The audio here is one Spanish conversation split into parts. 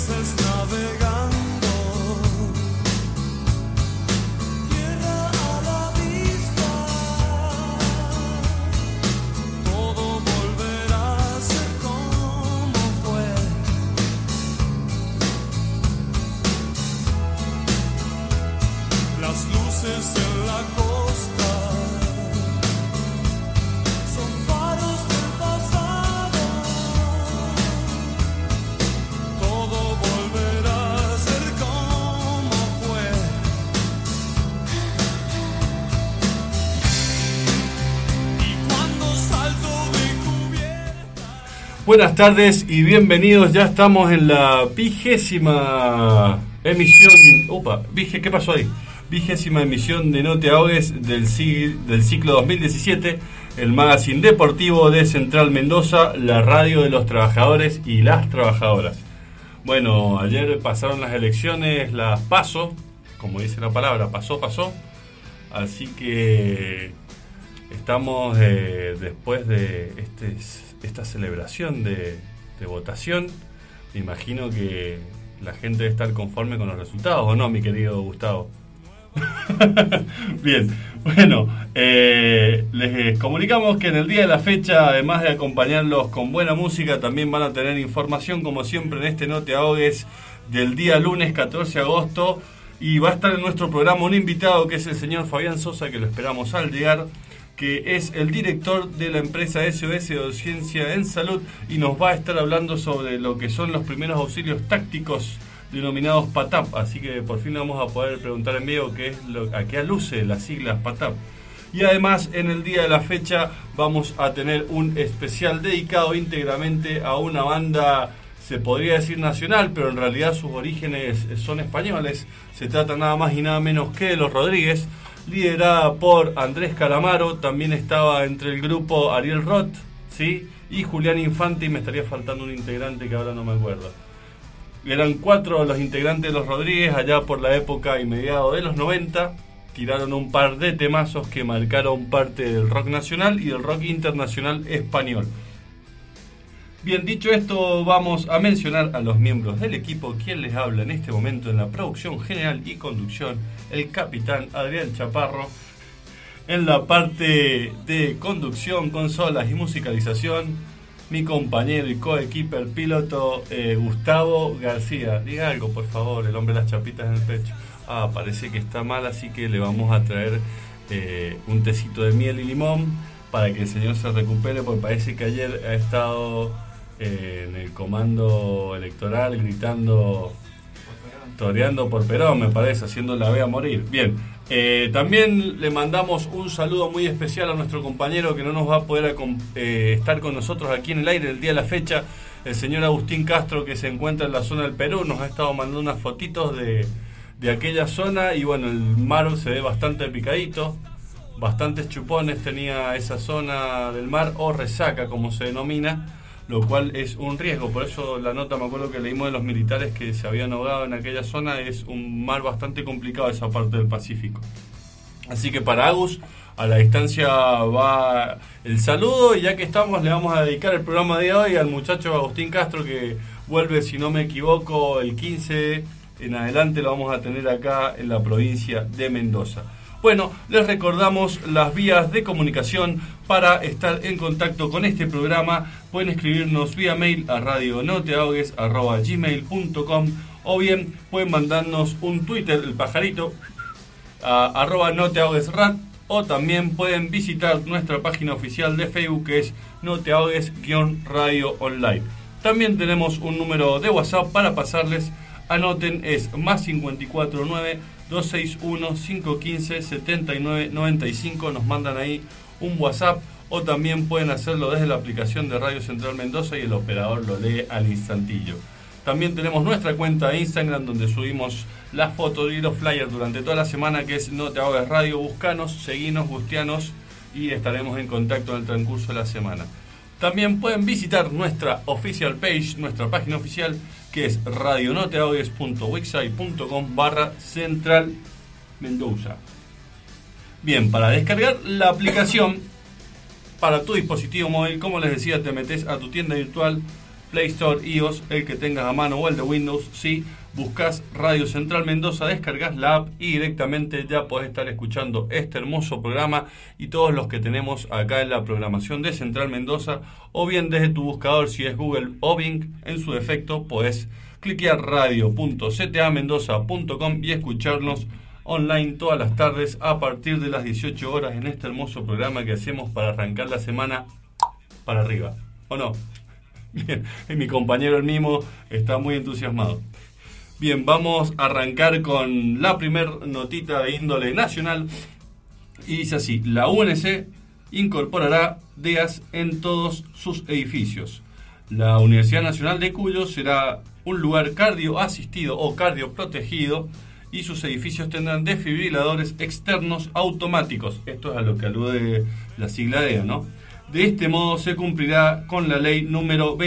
veces navegando, tierra a la vista, todo volverá a ser como fue. Las luces en la costa son faros del pasado, todo volverá a ser como fue. Y cuando salto de cubierta. Buenas tardes y bienvenidos, ya estamos en la 20ª emisión. ¿Qué pasó ahí? 20ª emisión de No Te Ahogues del ciclo 2017, el magazine deportivo de Central Mendoza, la radio de los trabajadores y las trabajadoras. Bueno, ayer pasaron las elecciones, las PASO, como dice la palabra, pasó, así que estamos después de esta celebración de votación. Me imagino que la gente debe estar conforme con los resultados, ¿o no, mi querido Gustavo? Bien, bueno, les comunicamos que en el día de la fecha, además de acompañarlos con buena música, también van a tener información, como siempre, en este No Te Ahogues del día lunes 14 de agosto. Y va a estar en nuestro programa un invitado que es el señor Fabián Sosa, que lo esperamos al llegar, que es el director de la empresa SOS Docencia en Salud, y nos va a estar hablando sobre lo que son los primeros auxilios tácticos denominados PATAP, así que por fin le vamos a poder preguntar en vivo a qué aluce las siglas PATAP. Y además, en el día de la fecha vamos a tener un especial dedicado íntegramente a una banda, se podría decir nacional, pero en realidad sus orígenes son españoles. Se trata nada más y nada menos que de Los Rodríguez, liderada por Andrés Calamaro. También estaba entre el grupo Ariel Roth, ¿sí? Y Julián Infante, y me estaría faltando un integrante que ahora no me acuerdo. Eran 4 los integrantes de Los Rodríguez allá por la época y mediados de los 90. Tiraron un par de temazos que marcaron parte del rock nacional y del rock internacional español. Bien, dicho esto, vamos a mencionar a los miembros del equipo. Quien les habla en este momento en la producción general y conducción, el capitán Adrián Chaparro. En la parte de conducción, consolas y musicalización, mi compañero y coequiper piloto Gustavo García. Diga algo, por favor, el hombre de las chapitas en el pecho. Parece que está mal, así que le vamos a traer un tecito de miel y limón para que el señor se recupere, porque parece que ayer ha estado en el comando electoral gritando, toreando por Perón, me parece, haciendo la vea morir. Bien. También le mandamos un saludo muy especial a nuestro compañero que no nos va a poder estar con nosotros aquí en el aire el día de la fecha, el señor Agustín Castro, que se encuentra en la zona del Perú. Nos ha estado mandando unas fotitos de aquella zona y bueno, el mar se ve bastante picadito, bastantes chupones tenía esa zona del mar, o resaca como se denomina, lo cual es un riesgo. Por eso la nota, me acuerdo que leímos de los militares que se habían ahogado en aquella zona. Es un mar bastante complicado esa parte del Pacífico. Así que para Agus, a la distancia va el saludo, y ya que estamos, le vamos a dedicar el programa de hoy al muchacho Agustín Castro, que vuelve, si no me equivoco, el 15 en adelante. Lo vamos a tener acá en la provincia de Mendoza. Bueno, les recordamos las vías de comunicación para estar en contacto con este programa. Pueden escribirnos vía mail a radionoteahogues@gmail.com, o bien pueden mandarnos un Twitter, el pajarito, a @noteahoguesrat, o también pueden visitar nuestra página oficial de Facebook, que es No Te Ahogues-Radio Online. También tenemos un número de WhatsApp para pasarles. Anoten, es más 549 261 515 7995. Nos mandan ahí un WhatsApp, o también pueden hacerlo desde la aplicación de Radio Central Mendoza y el operador lo lee al instantillo. También tenemos nuestra cuenta de Instagram, donde subimos las fotos y los flyers durante toda la semana, que es No Te Ahogues Radio. Buscanos, seguinos, gustianos, y estaremos en contacto en el transcurso de la semana. También pueden visitar nuestra official page, nuestra página oficial, que es radionoteahogues.wixsite.com/Central Mendoza. Bien, para descargar la aplicación para tu dispositivo móvil, como les decía, te metes a tu tienda virtual Play Store, iOS, el que tengas a mano o el de Windows. Si buscas Radio Central Mendoza, descargas la app y directamente ya podés estar escuchando este hermoso programa y todos los que tenemos acá en la programación de Central Mendoza, o bien desde tu buscador si es Google o Bing. En su defecto podés cliquear radio.ctamendoza.com y escucharnos online todas las tardes a partir de las 18 horas en este hermoso programa que hacemos para arrancar la semana para arriba, ¿o no? Bien, y mi compañero el Mimo está muy entusiasmado. Bien, vamos a arrancar con la primer notita de índole nacional y dice así: la UNC incorporará DEAS en todos sus edificios. La Universidad Nacional de Cuyo será un lugar cardioasistido o cardioprotegido y sus edificios tendrán desfibriladores externos automáticos. Esto es a lo que alude la sigla DEA, ¿no? De este modo se cumplirá con la ley número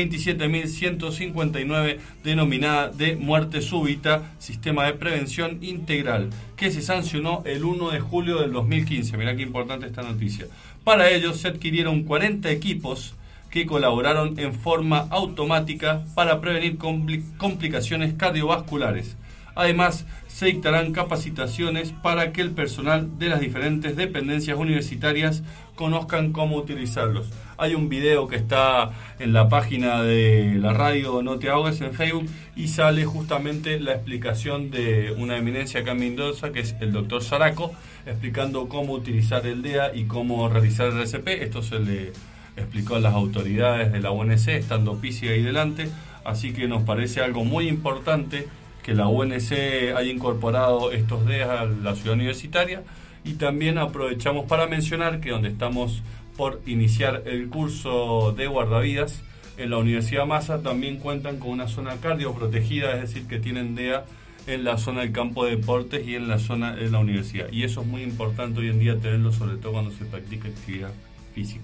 27.159 denominada de muerte súbita, sistema de prevención integral, que se sancionó el 1 de julio del 2015. Mirá qué importante esta noticia. Para ello se adquirieron 40 equipos que colaboraron en forma automática para prevenir complicaciones cardiovasculares. Además, se dictarán capacitaciones para que el personal de las diferentes dependencias universitarias conozcan cómo utilizarlos. Hay un video que está en la página de la radio No Te Ahogues en Facebook y sale justamente la explicación de una eminencia acá en Mendoza, que es el doctor Zaraco, explicando cómo utilizar el DEA y cómo realizar el RCP. Esto se le explicó a las autoridades de la UNC, estando Pisi ahí delante, así que nos parece algo muy importante que la UNC haya incorporado estos DEAS a la ciudad universitaria. Y también aprovechamos para mencionar que donde estamos por iniciar el curso de guardavidas en la Universidad Massa también cuentan con una zona cardioprotegida, es decir, que tienen DEA en la zona del campo de deportes y en la zona de la universidad. Y eso es muy importante hoy en día tenerlo, sobre todo cuando se practica actividad física.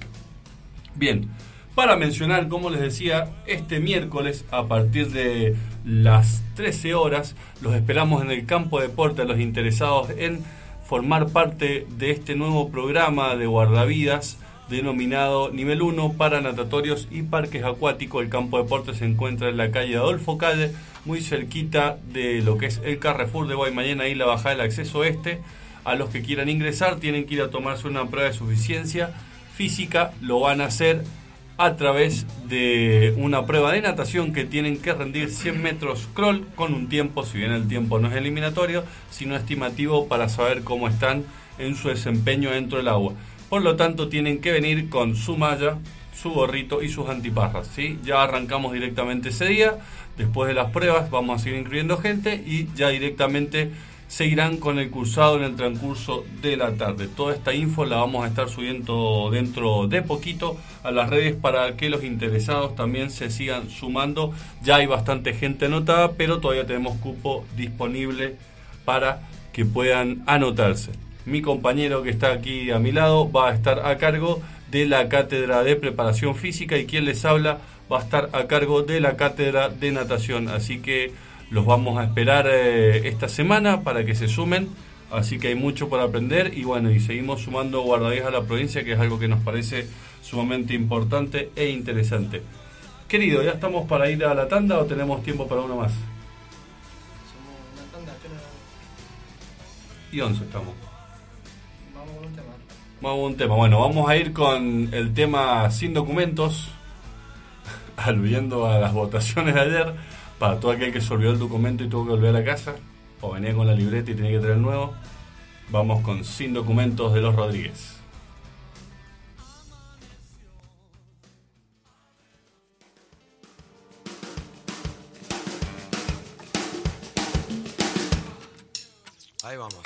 Bien, para mencionar, como les decía, este miércoles a partir de las 13 horas los esperamos en el campo de deporte a los interesados en formar parte de este nuevo programa de guardavidas denominado Nivel 1 para natatorios y parques acuáticos. El campo de deporte se encuentra en la calle Adolfo Calle, muy cerquita de lo que es el Carrefour de Guaymallén, ahí la bajada del acceso este. A los que quieran ingresar tienen que ir a tomarse una prueba de suficiencia física, lo van a hacer a través de una prueba de natación que tienen que rendir 100 metros crawl con un tiempo, si bien el tiempo no es eliminatorio, sino estimativo para saber cómo están en su desempeño dentro del agua. Por lo tanto, tienen que venir con su malla, su gorrito y sus antiparras, ¿sí? Ya arrancamos directamente ese día. Después de las pruebas vamos a seguir incluyendo gente y ya directamente seguirán con el cursado en el transcurso de la tarde. Toda esta info la vamos a estar subiendo dentro de poquito a las redes para que los interesados también se sigan sumando. Ya hay bastante gente anotada, pero todavía tenemos cupo disponible para que puedan anotarse. Mi compañero que está aquí a mi lado va a estar a cargo de la cátedra de preparación física y quien les habla va a estar a cargo de la cátedra de natación. Así que los vamos a esperar esta semana para que se sumen, así que hay mucho por aprender y bueno, y seguimos sumando guardavidas a la provincia, que es algo que nos parece sumamente importante e interesante. Querido, ¿ya estamos para ir a la tanda o tenemos tiempo para una más? Somos una tanda, pero... ¿Y 11 estamos? Vamos con un tema. Vamos a un tema. Bueno, vamos a ir con el tema Sin Documentos, aludiendo a las votaciones de ayer. Para todo aquel que se olvidó el documento y tuvo que volver a casa, o venía con la libreta y tenía que traer el nuevo, vamos con Sin Documentos de Los Rodríguez. Ahí vamos.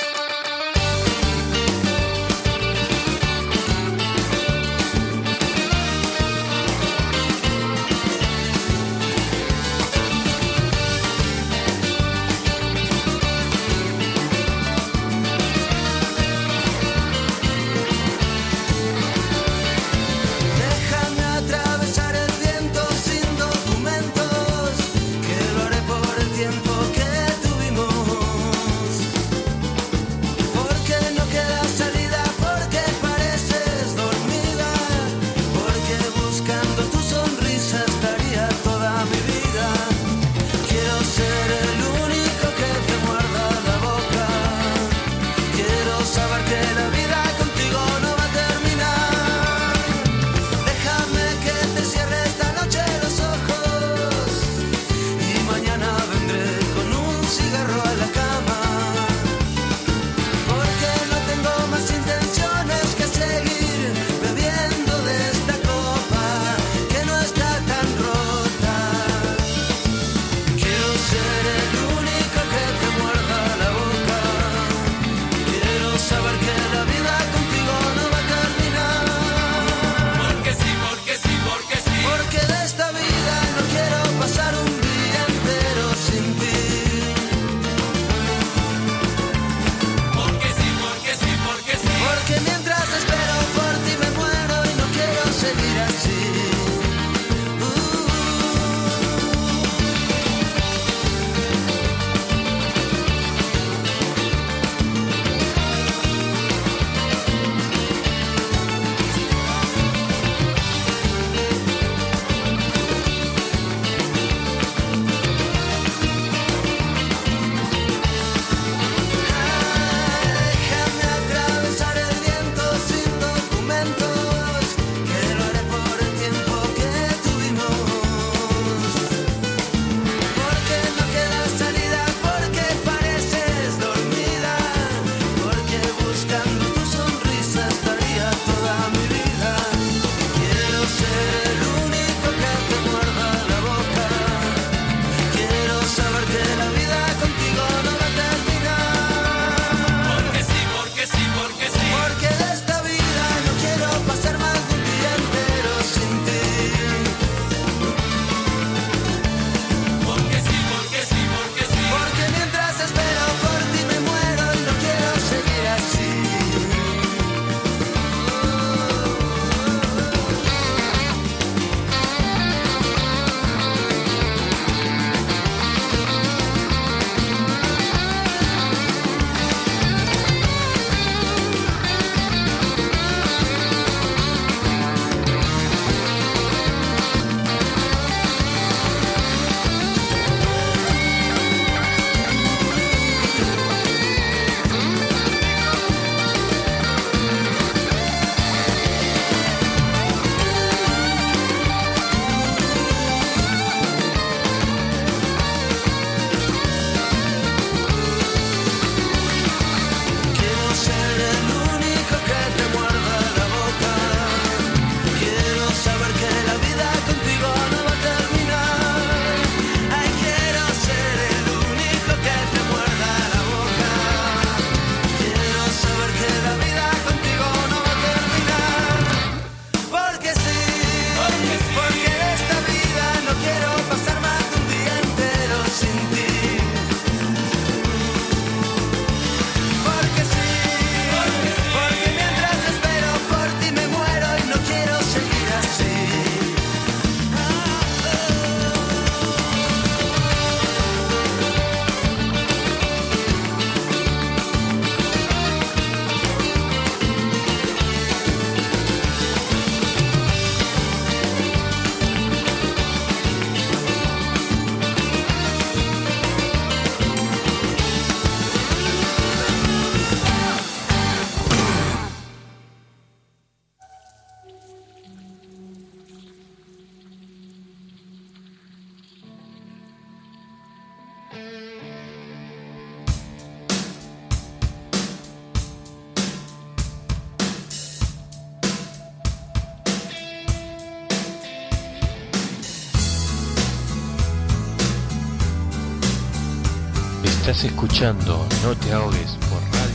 Estás escuchando No Te Ahogues por radio.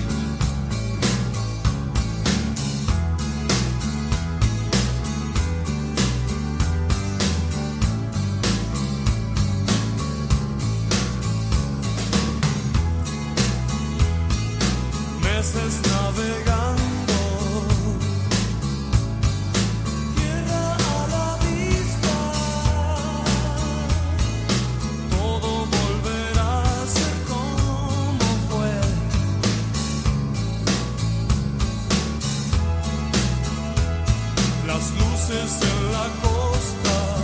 Meses navegando, tierra a la vista, todo volverá a ser como fue. Las luces en la costa.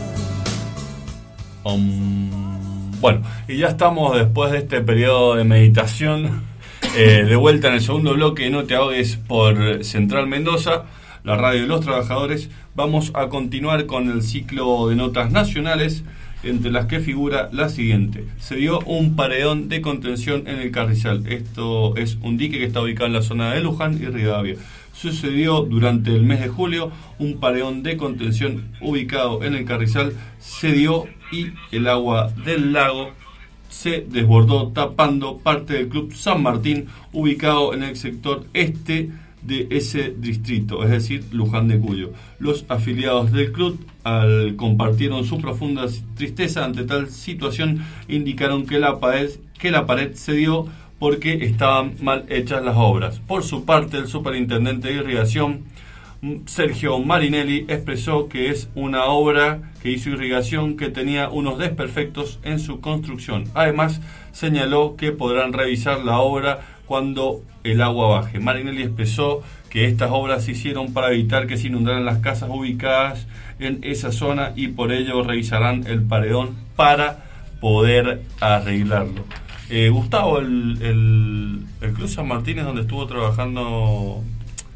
Bueno, y ya estamos después de este periodo de meditación. De vuelta en el segundo bloque de No Te Ahogues por Central Mendoza, la radio de los trabajadores. Vamos a continuar con el ciclo de notas nacionales, entre las que figura la siguiente. Se dio un paredón de contención en el Carrizal. Esto es un dique que está ubicado en la zona de Luján y Rivadavia. Sucedió durante el mes de julio, un paredón de contención ubicado en el Carrizal se dio y el agua del lago se desbordó tapando parte del Club San Martín, ubicado en el sector este de ese distrito, es decir, Luján de Cuyo. Los afiliados del club, al compartieron su profunda tristeza ante tal situación, indicaron que la pared se dio porque estaban mal hechas las obras. Por su parte, el superintendente de irrigación, Sergio Marinelli, expresó que es una obra que hizo irrigación que tenía unos desperfectos en su construcción. Además, señaló que podrán revisar la obra cuando el agua baje. Marinelli expresó que estas obras se hicieron para evitar que se inundaran las casas ubicadas en esa zona y por ello revisarán el paredón para poder arreglarlo. Gustavo, el Club San Martín es donde estuvo trabajando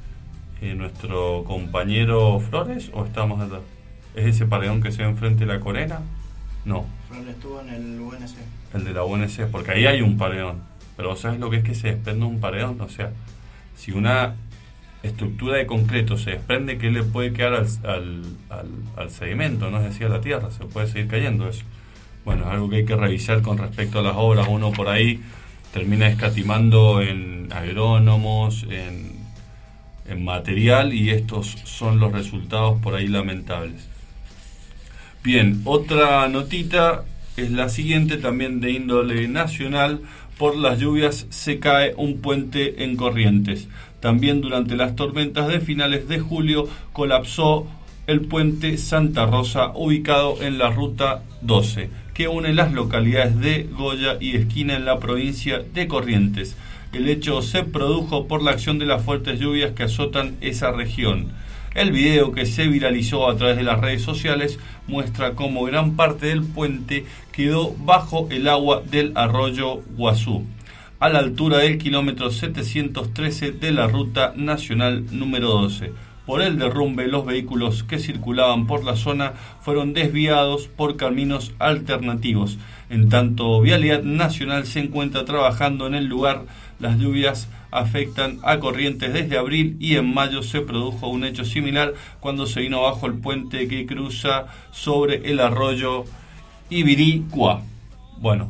nuestro compañero Flores, ¿o estamos detrás? ¿Es ese paredón que se ve enfrente de la Corena? No. Flores estuvo en el UNC. El de la UNC, porque ahí hay un paredón. Pero ¿sabes lo que es que se desprende un paredón? O sea, si una estructura de concreto se desprende, ¿qué le puede quedar al sedimento? No es decir, a la tierra, se puede seguir cayendo eso. Bueno, es algo que hay que revisar con respecto a las obras. Uno por ahí termina escatimando en agrónomos, en material, y estos son los resultados por ahí lamentables. Bien, otra notita es la siguiente, también de índole nacional. Por las lluvias se cae un puente en Corrientes. También durante las tormentas de finales de julio colapsó el puente Santa Rosa, ubicado en la ruta 12, que une las localidades de Goya y Esquina en la provincia de Corrientes. El hecho se produjo por la acción de las fuertes lluvias que azotan esa región. El video, que se viralizó a través de las redes sociales, muestra cómo gran parte del puente quedó bajo el agua del arroyo Guazú, a la altura del kilómetro 713 de la ruta nacional número 12. Por el derrumbe, los vehículos que circulaban por la zona fueron desviados por caminos alternativos. En tanto, Vialidad Nacional se encuentra trabajando en el lugar. Las lluvias afectan a Corrientes desde abril y en mayo se produjo un hecho similar cuando se vino abajo el puente que cruza sobre el arroyo Ibiricua. Bueno,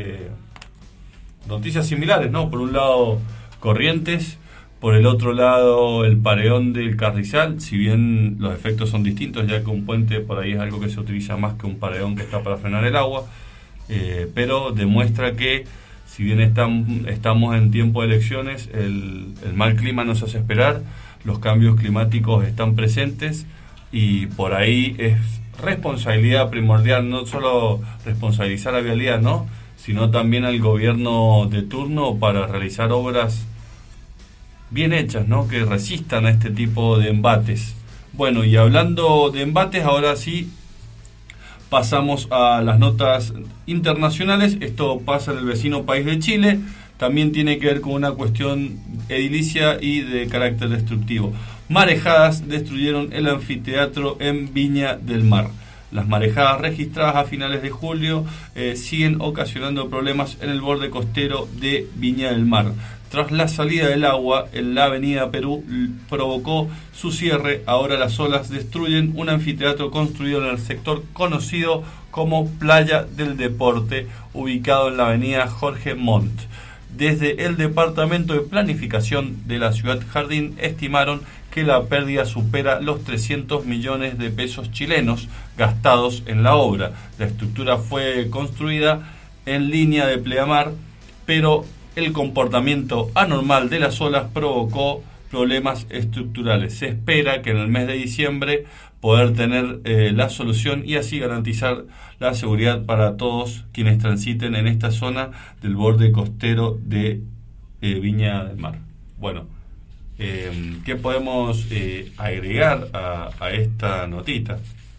noticias similares, ¿no? Por un lado Corrientes, por el otro lado el paredón del Carrizal, si bien los efectos son distintos, ya que un puente por ahí es algo que se utiliza más que un paredón que está para frenar el agua, pero demuestra que si bien estamos en tiempo de elecciones, el mal clima nos hace esperar, los cambios climáticos están presentes y por ahí es responsabilidad primordial, no solo responsabilizar a Vialidad, ¿no?, sino también al gobierno de turno para realizar obras bien hechas, ¿no?, que resistan a este tipo de embates. Bueno, y hablando de embates, ahora sí pasamos a las notas internacionales. Esto pasa en el vecino país de Chile. También tiene que ver con una cuestión edilicia y de carácter destructivo. Marejadas destruyeron el anfiteatro en Viña del Mar. Las marejadas registradas a finales de julio siguen ocasionando problemas en el borde costero de Viña del Mar. Tras la salida del agua en la avenida Perú provocó su cierre, ahora las olas destruyen un anfiteatro construido en el sector conocido como Playa del Deporte, ubicado en la avenida Jorge Montt. Desde el Departamento de Planificación de la Ciudad Jardín estimaron que la pérdida supera los 300 millones de pesos chilenos gastados en la obra. La estructura fue construida en línea de pleamar, pero el comportamiento anormal de las olas provocó problemas estructurales. Se espera que en el mes de diciembre poder tener la solución y así garantizar la seguridad para todos quienes transiten en esta zona del borde costero de Viña del Mar. Bueno, ¿qué podemos agregar a esta notita?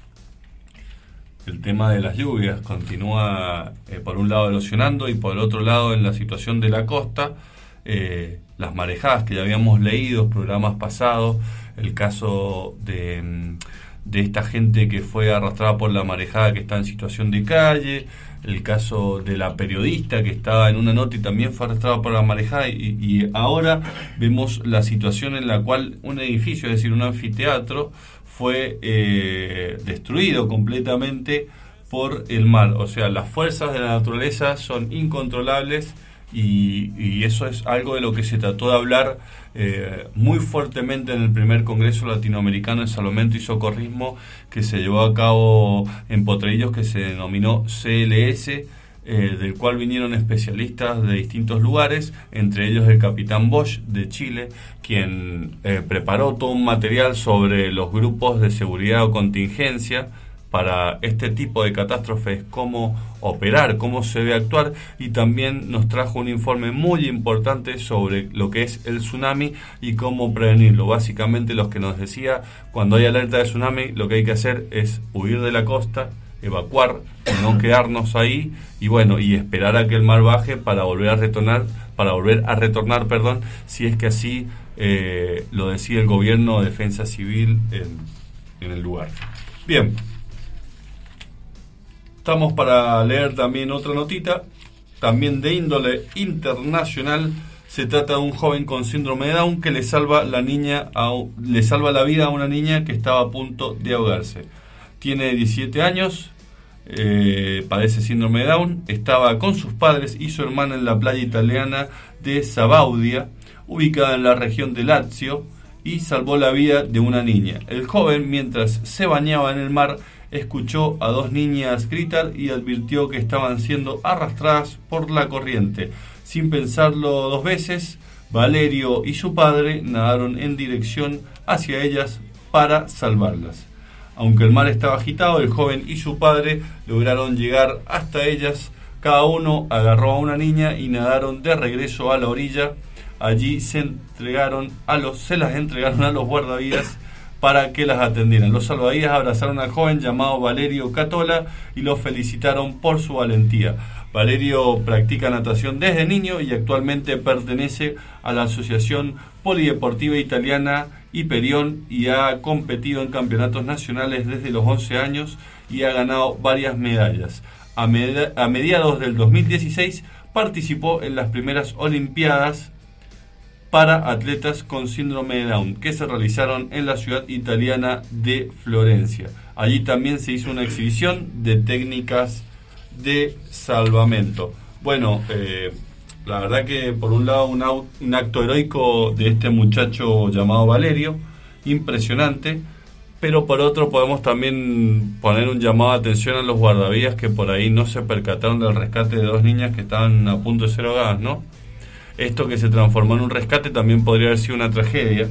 El tema de las lluvias continúa por un lado erosionando y por el otro lado en la situación de la costa, las marejadas que ya habíamos leído, programas pasados, el caso de esta gente que fue arrastrada por la marejada que está en situación de calle, el caso de la periodista que estaba en una nota y también fue arrastrada por la marejada, y ahora vemos la situación en la cual un edificio, es decir, un anfiteatro, fue destruido completamente por el mar. O sea, las fuerzas de la naturaleza son incontrolables y eso es algo de lo que se trató de hablar muy fuertemente en el primer Congreso Latinoamericano de Salvamento y Socorrismo que se llevó a cabo en Potrerillos, que se denominó CLS, del cual vinieron especialistas de distintos lugares, entre ellos el capitán Bosch de Chile, quien preparó todo un material sobre los grupos de seguridad o contingencia para este tipo de catástrofes, cómo operar, cómo se debe actuar, y también nos trajo un informe muy importante sobre lo que es el tsunami y cómo prevenirlo. Básicamente lo que nos decía, cuando hay alerta de tsunami, lo que hay que hacer es huir de la costa, evacuar, no quedarnos ahí y bueno, y esperar a que el mar baje para volver a retornar, si es que así lo decide el gobierno de defensa civil en el lugar. Bien. Estamos para leer también otra notita, también de índole internacional. Se trata de un joven con síndrome de Down que le salva la vida a una niña que estaba a punto de ahogarse. Tiene 17 años, padece síndrome de Down, estaba con sus padres y su hermana en la playa italiana de Sabaudia, ubicada en la región de Lazio, y salvó la vida de una niña. El joven, mientras se bañaba en el mar, escuchó a dos niñas gritar y advirtió que estaban siendo arrastradas por la corriente. Sin pensarlo dos veces, Valerio y su padre nadaron en dirección hacia ellas para salvarlas. Aunque el mar estaba agitado, el joven y su padre lograron llegar hasta ellas. Cada uno agarró a una niña y nadaron de regreso a la orilla. Allí se las entregaron a los guardavidas para que las atendieran. Los salvavidas abrazaron al joven llamado Valerio Catola y lo felicitaron por su valentía. Valerio practica natación desde niño y actualmente pertenece a la Asociación Polideportiva Italiana Hyperion y ha competido en campeonatos nacionales desde los 11 años y ha ganado varias medallas. A mediados del 2016 participó en las primeras Olimpiadas para atletas con síndrome de Down, que se realizaron en la ciudad italiana de Florencia. Allí también se hizo una exhibición de técnicas de salvamento. Bueno, la verdad que por un lado un acto heroico de este muchacho llamado Valerio, impresionante, pero por otro podemos también poner un llamado de atención a los guardavidas que por ahí no se percataron del rescate de dos niñas que estaban a punto de ser ahogadas, ¿no? Esto que se transformó en un rescate también podría haber sido una tragedia,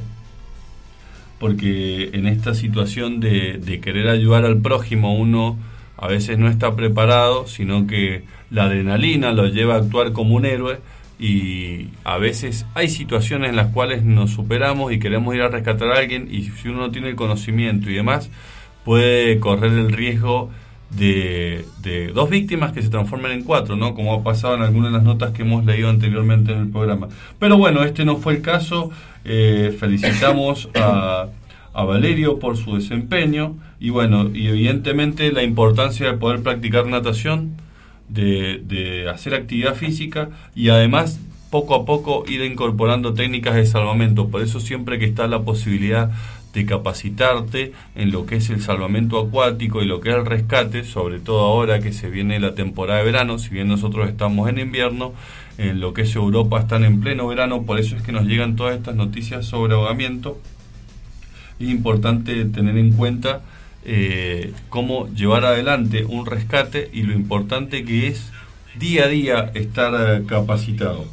porque en esta situación de querer ayudar al prójimo uno a veces no está preparado, sino que la adrenalina lo lleva a actuar como un héroe y a veces hay situaciones en las cuales nos superamos y queremos ir a rescatar a alguien y si uno no tiene el conocimiento y demás puede correr el riesgo de dos víctimas que se transformen en cuatro, ¿no? Como ha pasado en algunas de las notas que hemos leído anteriormente en el programa. Pero bueno, este no fue el caso. Felicitamos a a Valerio por su desempeño y bueno, y evidentemente la importancia de poder practicar natación, de hacer actividad física y además poco a poco ir incorporando técnicas de salvamento. Por eso siempre que está la posibilidad de capacitarte en lo que es el salvamento acuático y lo que es el rescate, sobre todo ahora que se viene la temporada de verano, si bien nosotros estamos en invierno, en lo que es Europa están en pleno verano, por eso es que nos llegan todas estas noticias sobre ahogamiento. Es importante tener en cuenta cómo llevar adelante un rescate y lo importante que es día a día estar capacitado.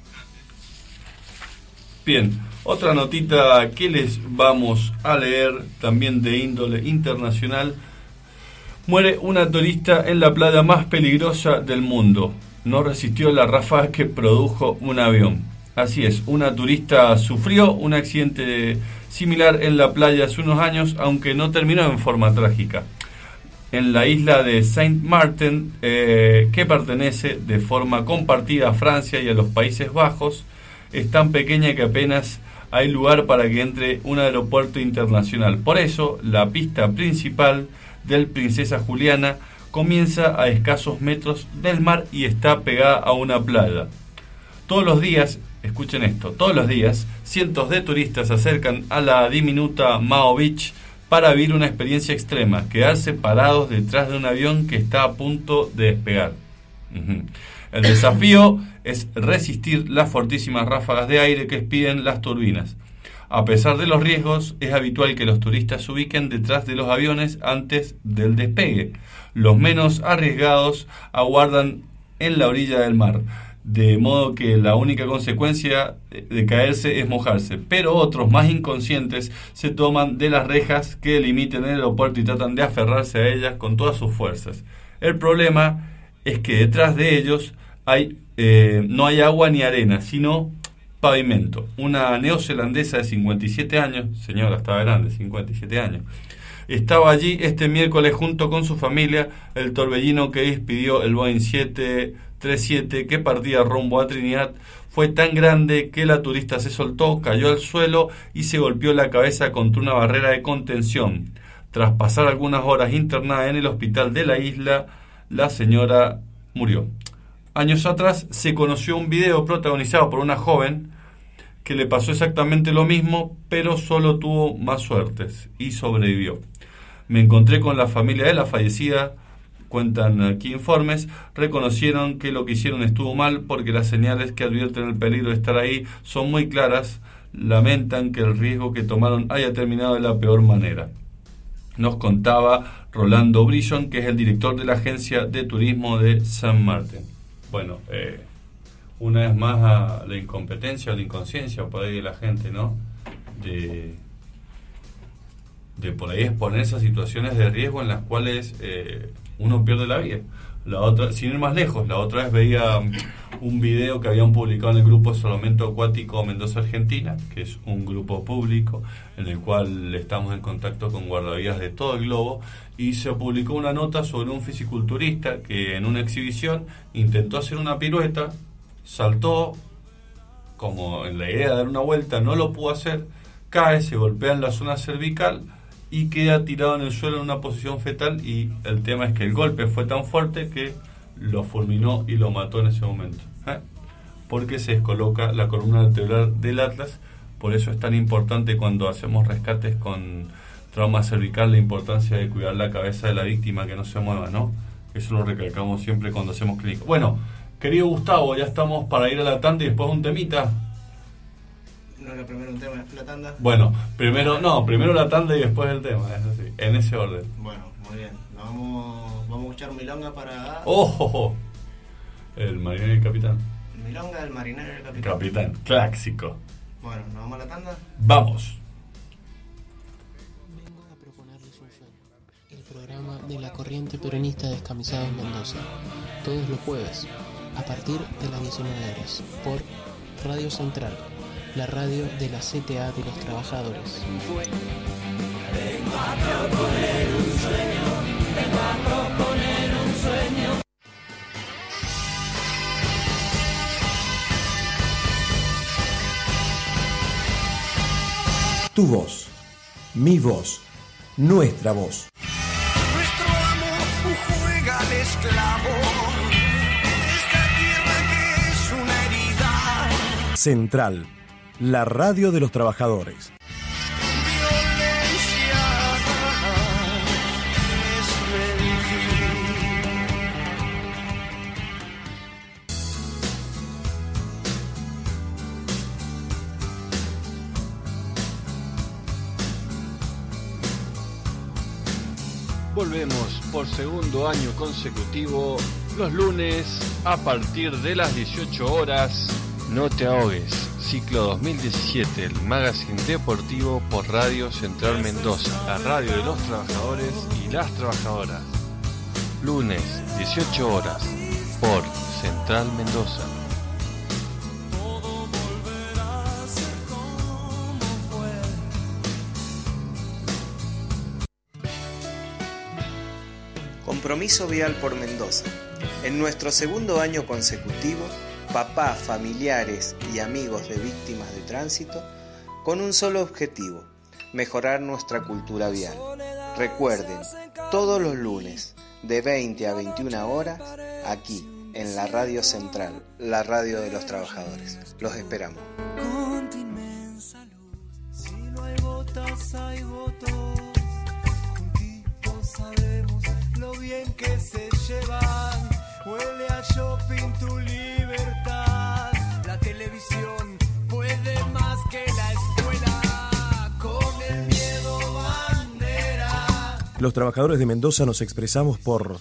Bien, otra notita que les vamos a leer, también de índole internacional. Muere una turista en la playa más peligrosa del mundo. No resistió la ráfaga que produjo un avión. Así es, una turista sufrió un accidente similar en la playa hace unos años, aunque no terminó en forma trágica. En la isla de Saint Martin, que pertenece de forma compartida a Francia y a los Países Bajos, es tan pequeña que apenas hay lugar para que entre un aeropuerto internacional. Por eso, la pista principal del Princesa Juliana comienza a escasos metros del mar y está pegada a una playa. Todos los días, escuchen esto, todos los días, cientos de turistas se acercan a la diminuta Mao Beach para vivir una experiencia extrema, quedarse parados detrás de un avión que está a punto de despegar. El desafío es resistir las fortísimas ráfagas de aire que expiden las turbinas. A pesar de los riesgos, es habitual que los turistas se ubiquen detrás de los aviones antes del despegue. Los menos arriesgados aguardan en la orilla del mar, de modo que la única consecuencia de caerse es mojarse. Pero otros, más inconscientes, se toman de las rejas que delimiten el aeropuerto y tratan de aferrarse a ellas con todas sus fuerzas. El problema es que detrás de ellos no hay agua ni arena, sino pavimento. Una neozelandesa de 57 años, señora, estaba grande, 57 años, estaba allí este miércoles junto con su familia. El torbellino que despidió el Boeing 737 que partía rumbo a Trinidad fue tan grande que la turista se soltó, cayó al suelo y se golpeó la cabeza contra una barrera de contención. Tras pasar algunas horas internada en el hospital de la isla, la señora murió. Años atrás se conoció un video protagonizado por una joven que le pasó exactamente lo mismo, pero solo tuvo más suertes y sobrevivió. Me encontré con la familia de la fallecida, cuentan aquí informes, reconocieron que lo que hicieron estuvo mal porque las señales que advierten el peligro de estar ahí son muy claras. Lamentan que el riesgo que tomaron haya terminado de la peor manera. Nos contaba Rolando Brillon, que es el director de la agencia de turismo de San Martín. Bueno, una vez más a la incompetencia o la inconsciencia por ahí de la gente, ¿no? De por ahí exponerse a situaciones de riesgo en las cuales uno pierde la vida. La otra, sin ir más lejos, la otra vez veía un video que habían publicado en el grupo Salvamento Acuático Mendoza Argentina, que es un grupo público en el cual estamos en contacto con guardavidas de todo el globo, y se publicó una nota sobre un fisiculturista que en una exhibición intentó hacer una pirueta, saltó como en la idea de dar una vuelta, no lo pudo hacer, cae, se golpea en la zona cervical y queda tirado en el suelo en una posición fetal, y el tema es que el golpe fue tan fuerte que lo fulminó y lo mató en ese momento, porque se descoloca la columna vertebral del atlas. Por eso es tan importante cuando hacemos rescates con trauma cervical, la importancia de cuidar la cabeza de la víctima, que no se mueva, ¿no? Eso lo recalcamos siempre cuando hacemos clínica. Bueno, querido Gustavo, ya estamos para ir a la tanda y después un temita. ¿No era primero un tema, la tanda? Bueno, primero la tanda y después el tema, es así, en ese orden. Bueno, muy bien. Vamos a escuchar Milonga para... ¡Oh! El marinero y el capitán. Milonga del marinero y el capitán. Capitán, clásico. Bueno, ¿nos vamos a la tanda? Vamos. Vengo a proponerles un sueño. El programa de la Corriente Peronista Descamisada en Mendoza. Todos los jueves, a partir de las 19 horas, por Radio Central, la radio de la CTA de los Trabajadores. Vengo a proponer un sueño, vengo a proponer un sueño. Tu voz, Mi voz, nuestra voz. Nuestro amo juega al esclavo, esta tierra que es una herida. Central, la radio de los trabajadores. Violencia es mentir. Volvemos por segundo año consecutivo, los lunes a partir de las 18 horas. No te ahogues, ciclo 2017, el magazine deportivo por Radio Central Mendoza, la radio de los trabajadores y las trabajadoras. Lunes, 18 horas, por Central Mendoza. Compromiso Vial por Mendoza. En nuestro segundo año consecutivo, papás, familiares y amigos de víctimas de tránsito, con un solo objetivo: mejorar nuestra cultura vial. Recuerden, todos los lunes, de 20 a 21 horas, aquí, en la Radio Central, la radio de los trabajadores. Los esperamos. Con tu inmensa luz, si no hay botas, hay votos. Juntitos sabemos lo bien que se llevan. Huele a shopping tu libertad. La televisión puede más que la escuela. Con el miedo bandera. Los trabajadores de Mendoza nos expresamos por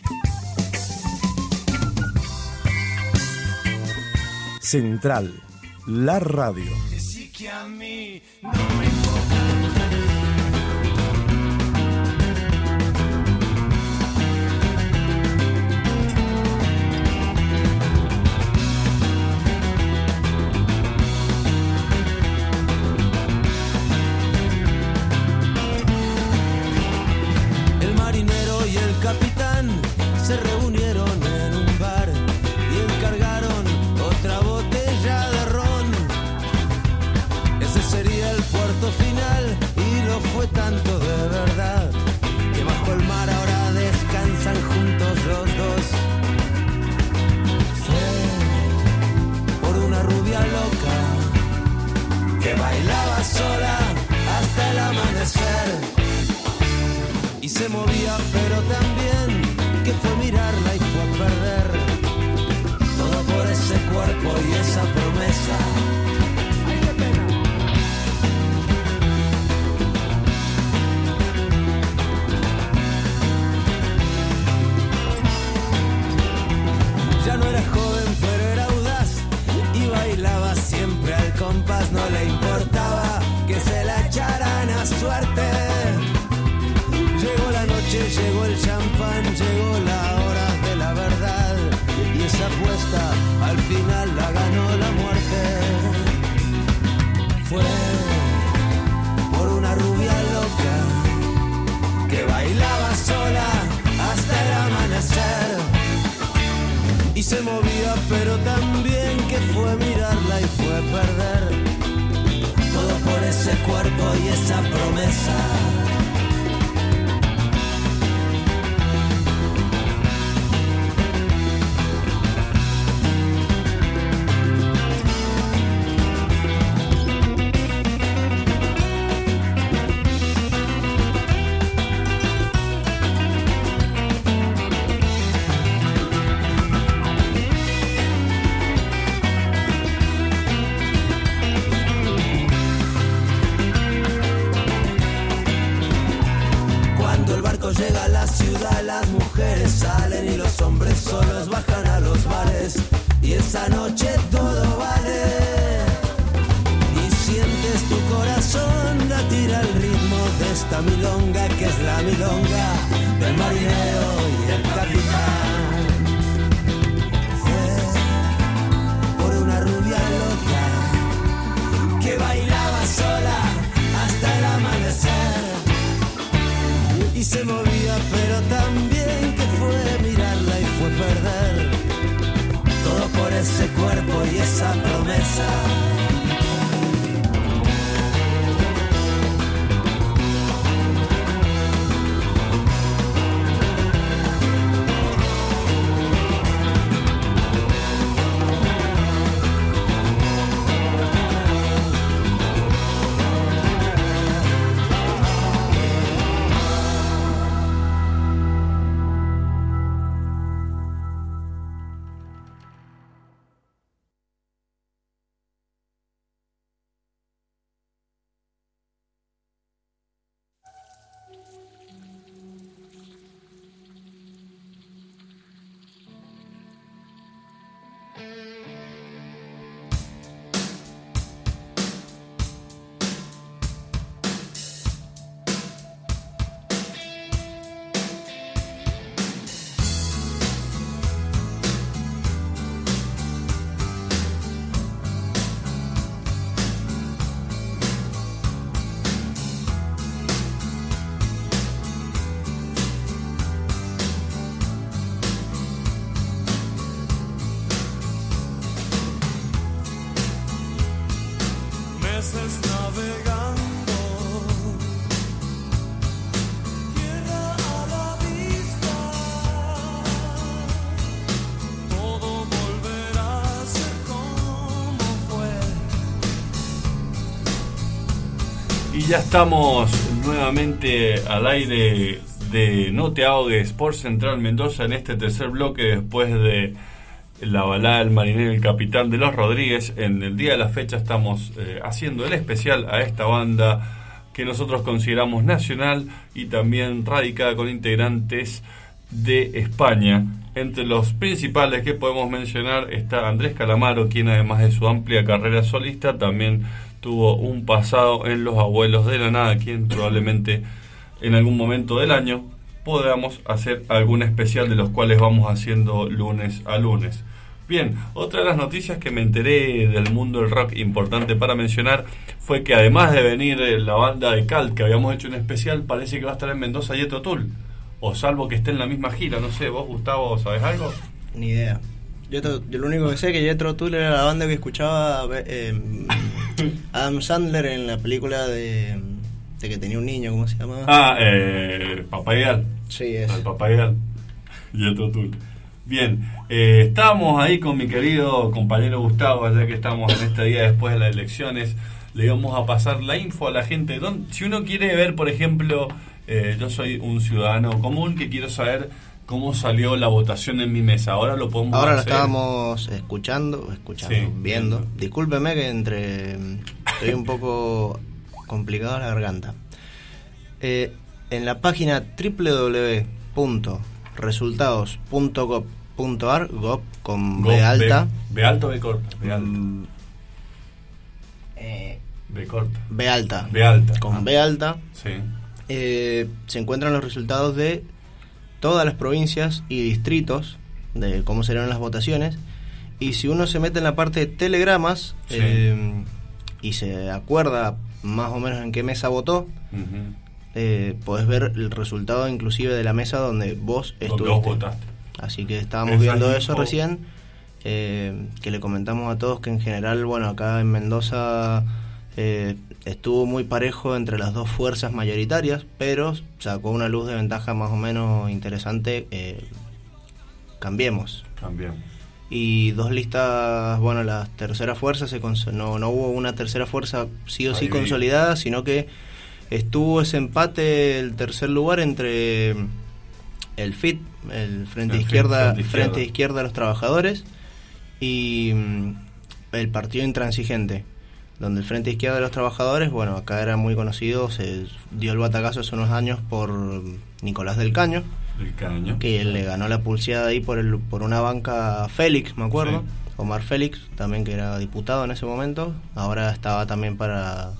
Central, la radio. Decí que a mí no me importa. Se reunieron en un bar y encargaron otra botella de ron. Ese sería el puerto final y lo fue tanto de verdad que bajo el mar ahora descansan juntos los dos. Fue por una rubia loca que bailaba sola hasta el amanecer y se movía pero también que fue mirarla y fue a perder todo por ese cuerpo y esa promesa. ¡Ay, qué pena! Ya no era joven pero era audaz y bailaba siempre al compás. No le importaba que se la echaran a suerte. Llegó la noche, llegó el champán, llegó la hora de la verdad y esa apuesta al final la ganó la muerte. Fue por una rubia loca que bailaba sola hasta el amanecer y se movía pero también que fue mirarla y fue a perder todo por ese cuerpo y esa promesa. Llega a la ciudad, las mujeres salen y los hombres solos bajan a los bares y esa noche todo vale y sientes tu corazón latir al ritmo de esta milonga que es la milonga del marinero y el capitán. Fue por una rubia loca que bailaba sola hasta el amanecer y se movía pero también que fue mirarla y fue perder todo por ese cuerpo y esa promesa. Y ya estamos nuevamente al aire de No Te Ahogues por Central Mendoza en este tercer bloque después de la balada del marinero y el capitán de los Rodríguez. En el día de la fecha estamos haciendo el especial a esta banda que nosotros consideramos nacional y también radicada con integrantes de España. Entre los principales que podemos mencionar está Andrés Calamaro, quien además de su amplia carrera solista también tuvo un pasado en Los Abuelos de la Nada, quien probablemente en algún momento del año podamos hacer algún especial, de los cuales vamos haciendo lunes a lunes. Bien, otra de las noticias que me enteré del mundo del rock importante para mencionar fue que además de venir la banda de Cult, que habíamos hecho un especial, parece que va a estar en Mendoza Jethro Tull, o salvo que esté en la misma gira. No sé, vos, Gustavo, ¿sabés algo? Ni idea. Yo lo único que sé es que Jethro Tull era la banda que escuchaba Adam Sandler en la película de que tenía un niño, ¿cómo se llamaba? Papagayo. Sí, es. El Papagayo. Jethro Tull. Bien, estábamos ahí con mi querido compañero Gustavo, ya que estamos en este día después de las elecciones. Le íbamos a pasar la info a la gente. Si uno quiere ver, por ejemplo, yo soy un ciudadano común que quiero saber cómo salió la votación en mi mesa. Ahora lo podemos hacer. Ahora lo estábamos escuchando, sí, viendo. Discúlpeme que estoy un poco complicado la garganta. En la página www.resultados.gov.ar, gov con B alta. B alta o B corta. B corta. B alta. B alta. Con B alta. Sí. Se encuentran los resultados de todas las provincias y distritos de cómo serán las votaciones, y si uno se mete en la parte de telegramas, sí, y se acuerda más o menos en qué mesa votó, podés ver el resultado inclusive de la mesa donde vos estuviste. Vos votaste. Así que estábamos viendo eso recién, que le comentamos a todos que en general, bueno, acá en Mendoza estuvo muy parejo entre las dos fuerzas mayoritarias, pero sacó una luz de ventaja más o menos interesante Cambiemos. Y dos listas, bueno, las terceras fuerzas no hubo una tercera fuerza sí o sí consolidada, sino que estuvo ese empate, el tercer lugar, entre el FIT, el Frente Izquierda de los Trabajadores, y el Partido Intransigente, donde el Frente Izquierda de los Trabajadores, bueno, acá era muy conocido, se dio el batacazo hace unos años por Nicolás del Caño, que le ganó la pulseada ahí por una banca Félix, me acuerdo, sí. Omar Félix, también, que era diputado en ese momento, ahora estaba también para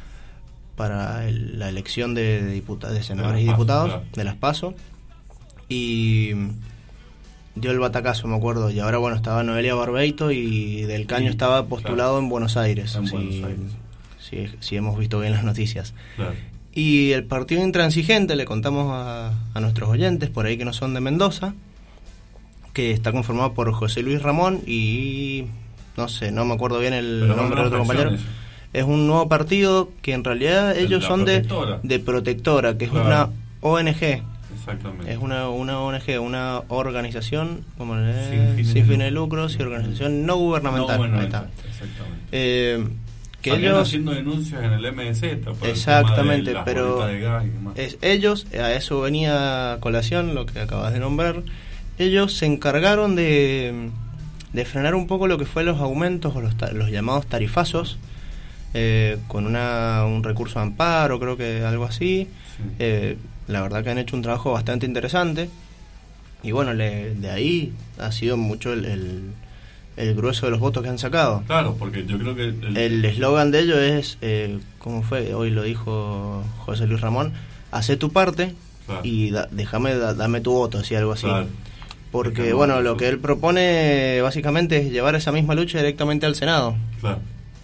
la elección de senadores y diputados, claro, de las PASO, y dio el batacazo, me acuerdo, y ahora, bueno, estaba Noelia Barbeito, y Del Caño estaba postulado, claro, en Buenos Aires, si hemos visto bien las noticias. Claro. Y el Partido Intransigente, le contamos a nuestros oyentes por ahí que no son de Mendoza, que está conformado por José Luis Ramón y no me acuerdo bien el nombre del otro compañero. Es un nuevo partido que en realidad ellos son de Protectora, que es, claro, una ONG. Exactamente. Es una ONG, una organización como sin fines de lucros y organización no gubernamental. Exactamente. Que salieron ellos haciendo denuncias en el MDZ por exactamente, el tema de pero de gas y demás. Ellos, a eso venía a colación lo que acabas de nombrar, ellos se encargaron de frenar un poco lo que fue los aumentos o los llamados tarifazos, con un recurso de amparo, creo que algo así. Sí. La verdad que han hecho un trabajo bastante interesante, y bueno, de ahí ha sido mucho el grueso de los votos que han sacado. Claro, porque yo creo que el eslogan de ellos es, ¿cómo fue? Hoy lo dijo José Luis Ramón: hacé tu parte, claro, y dame tu voto, así, algo así. Claro. Porque, bueno, lo que él propone básicamente es llevar esa misma lucha directamente al Senado. Claro.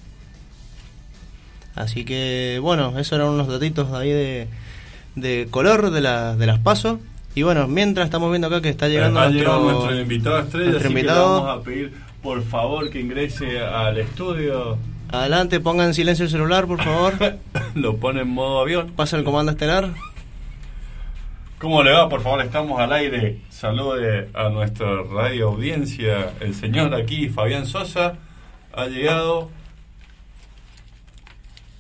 Así que, bueno, esos eran unos datitos ahí de color de las PASO. Y bueno, mientras estamos viendo acá que está llegando nuestro invitado estrella, así que le vamos a pedir por favor que ingrese al estudio. Adelante, pongan en silencio el celular, por favor. Lo pone en modo avión. Pasa el comando estelar. ¿Cómo le va? Por favor, estamos al aire. Salude a nuestra radio audiencia. El señor aquí, Fabián Sosa, ha llegado.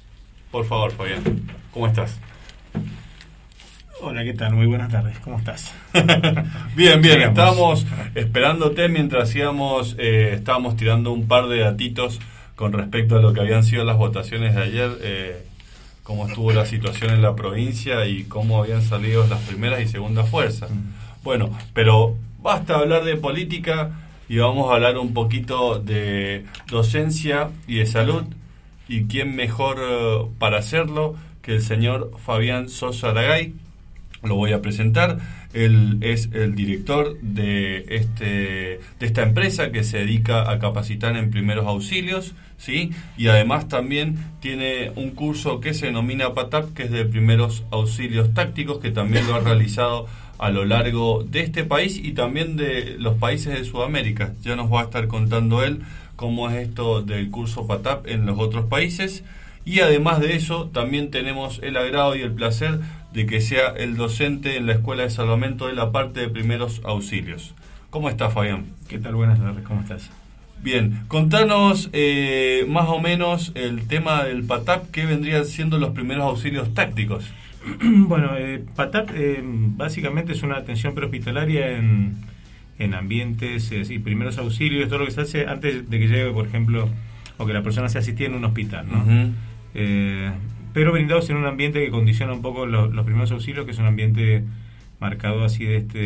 Por favor, Fabián, ¿cómo estás? Hola, ¿qué tal? Muy buenas tardes, ¿cómo estás? Bien, estábamos esperándote mientras estábamos tirando un par de datitos con respecto a lo que habían sido las votaciones de ayer, cómo estuvo la situación en la provincia y cómo habían salido las primeras y segundas fuerzas. Bueno, pero basta hablar de política y vamos a hablar un poquito de docencia y de salud, y quién mejor para hacerlo que el señor Fabián Sosa Aragay. Lo voy a presentar. Él es el director de esta empresa que se dedica a capacitar en primeros auxilios, ¿sí? Y además también tiene un curso que se denomina PATAP, que es de primeros auxilios tácticos, que también lo ha realizado a lo largo de este país y también de los países de Sudamérica. Ya nos va a estar contando él cómo es esto del curso PATAP en los otros países. Y además de eso, también tenemos el agrado y el placer de que sea el docente en la Escuela de Salvamento de la parte de primeros auxilios. ¿Cómo estás, Fabián? ¿Qué tal? Buenas tardes, ¿cómo estás? Bien, contanos más o menos el tema del PATAP, ¿qué vendrían siendo los primeros auxilios tácticos? Bueno, PATAP básicamente es una atención prehospitalaria en ambientes, y primeros auxilios, todo lo que se hace antes de que llegue, por ejemplo, o que la persona sea asistida en un hospital, ¿no? Uh-huh. Pero brindados en un ambiente que condiciona un poco los primeros auxilios, que es un ambiente marcado así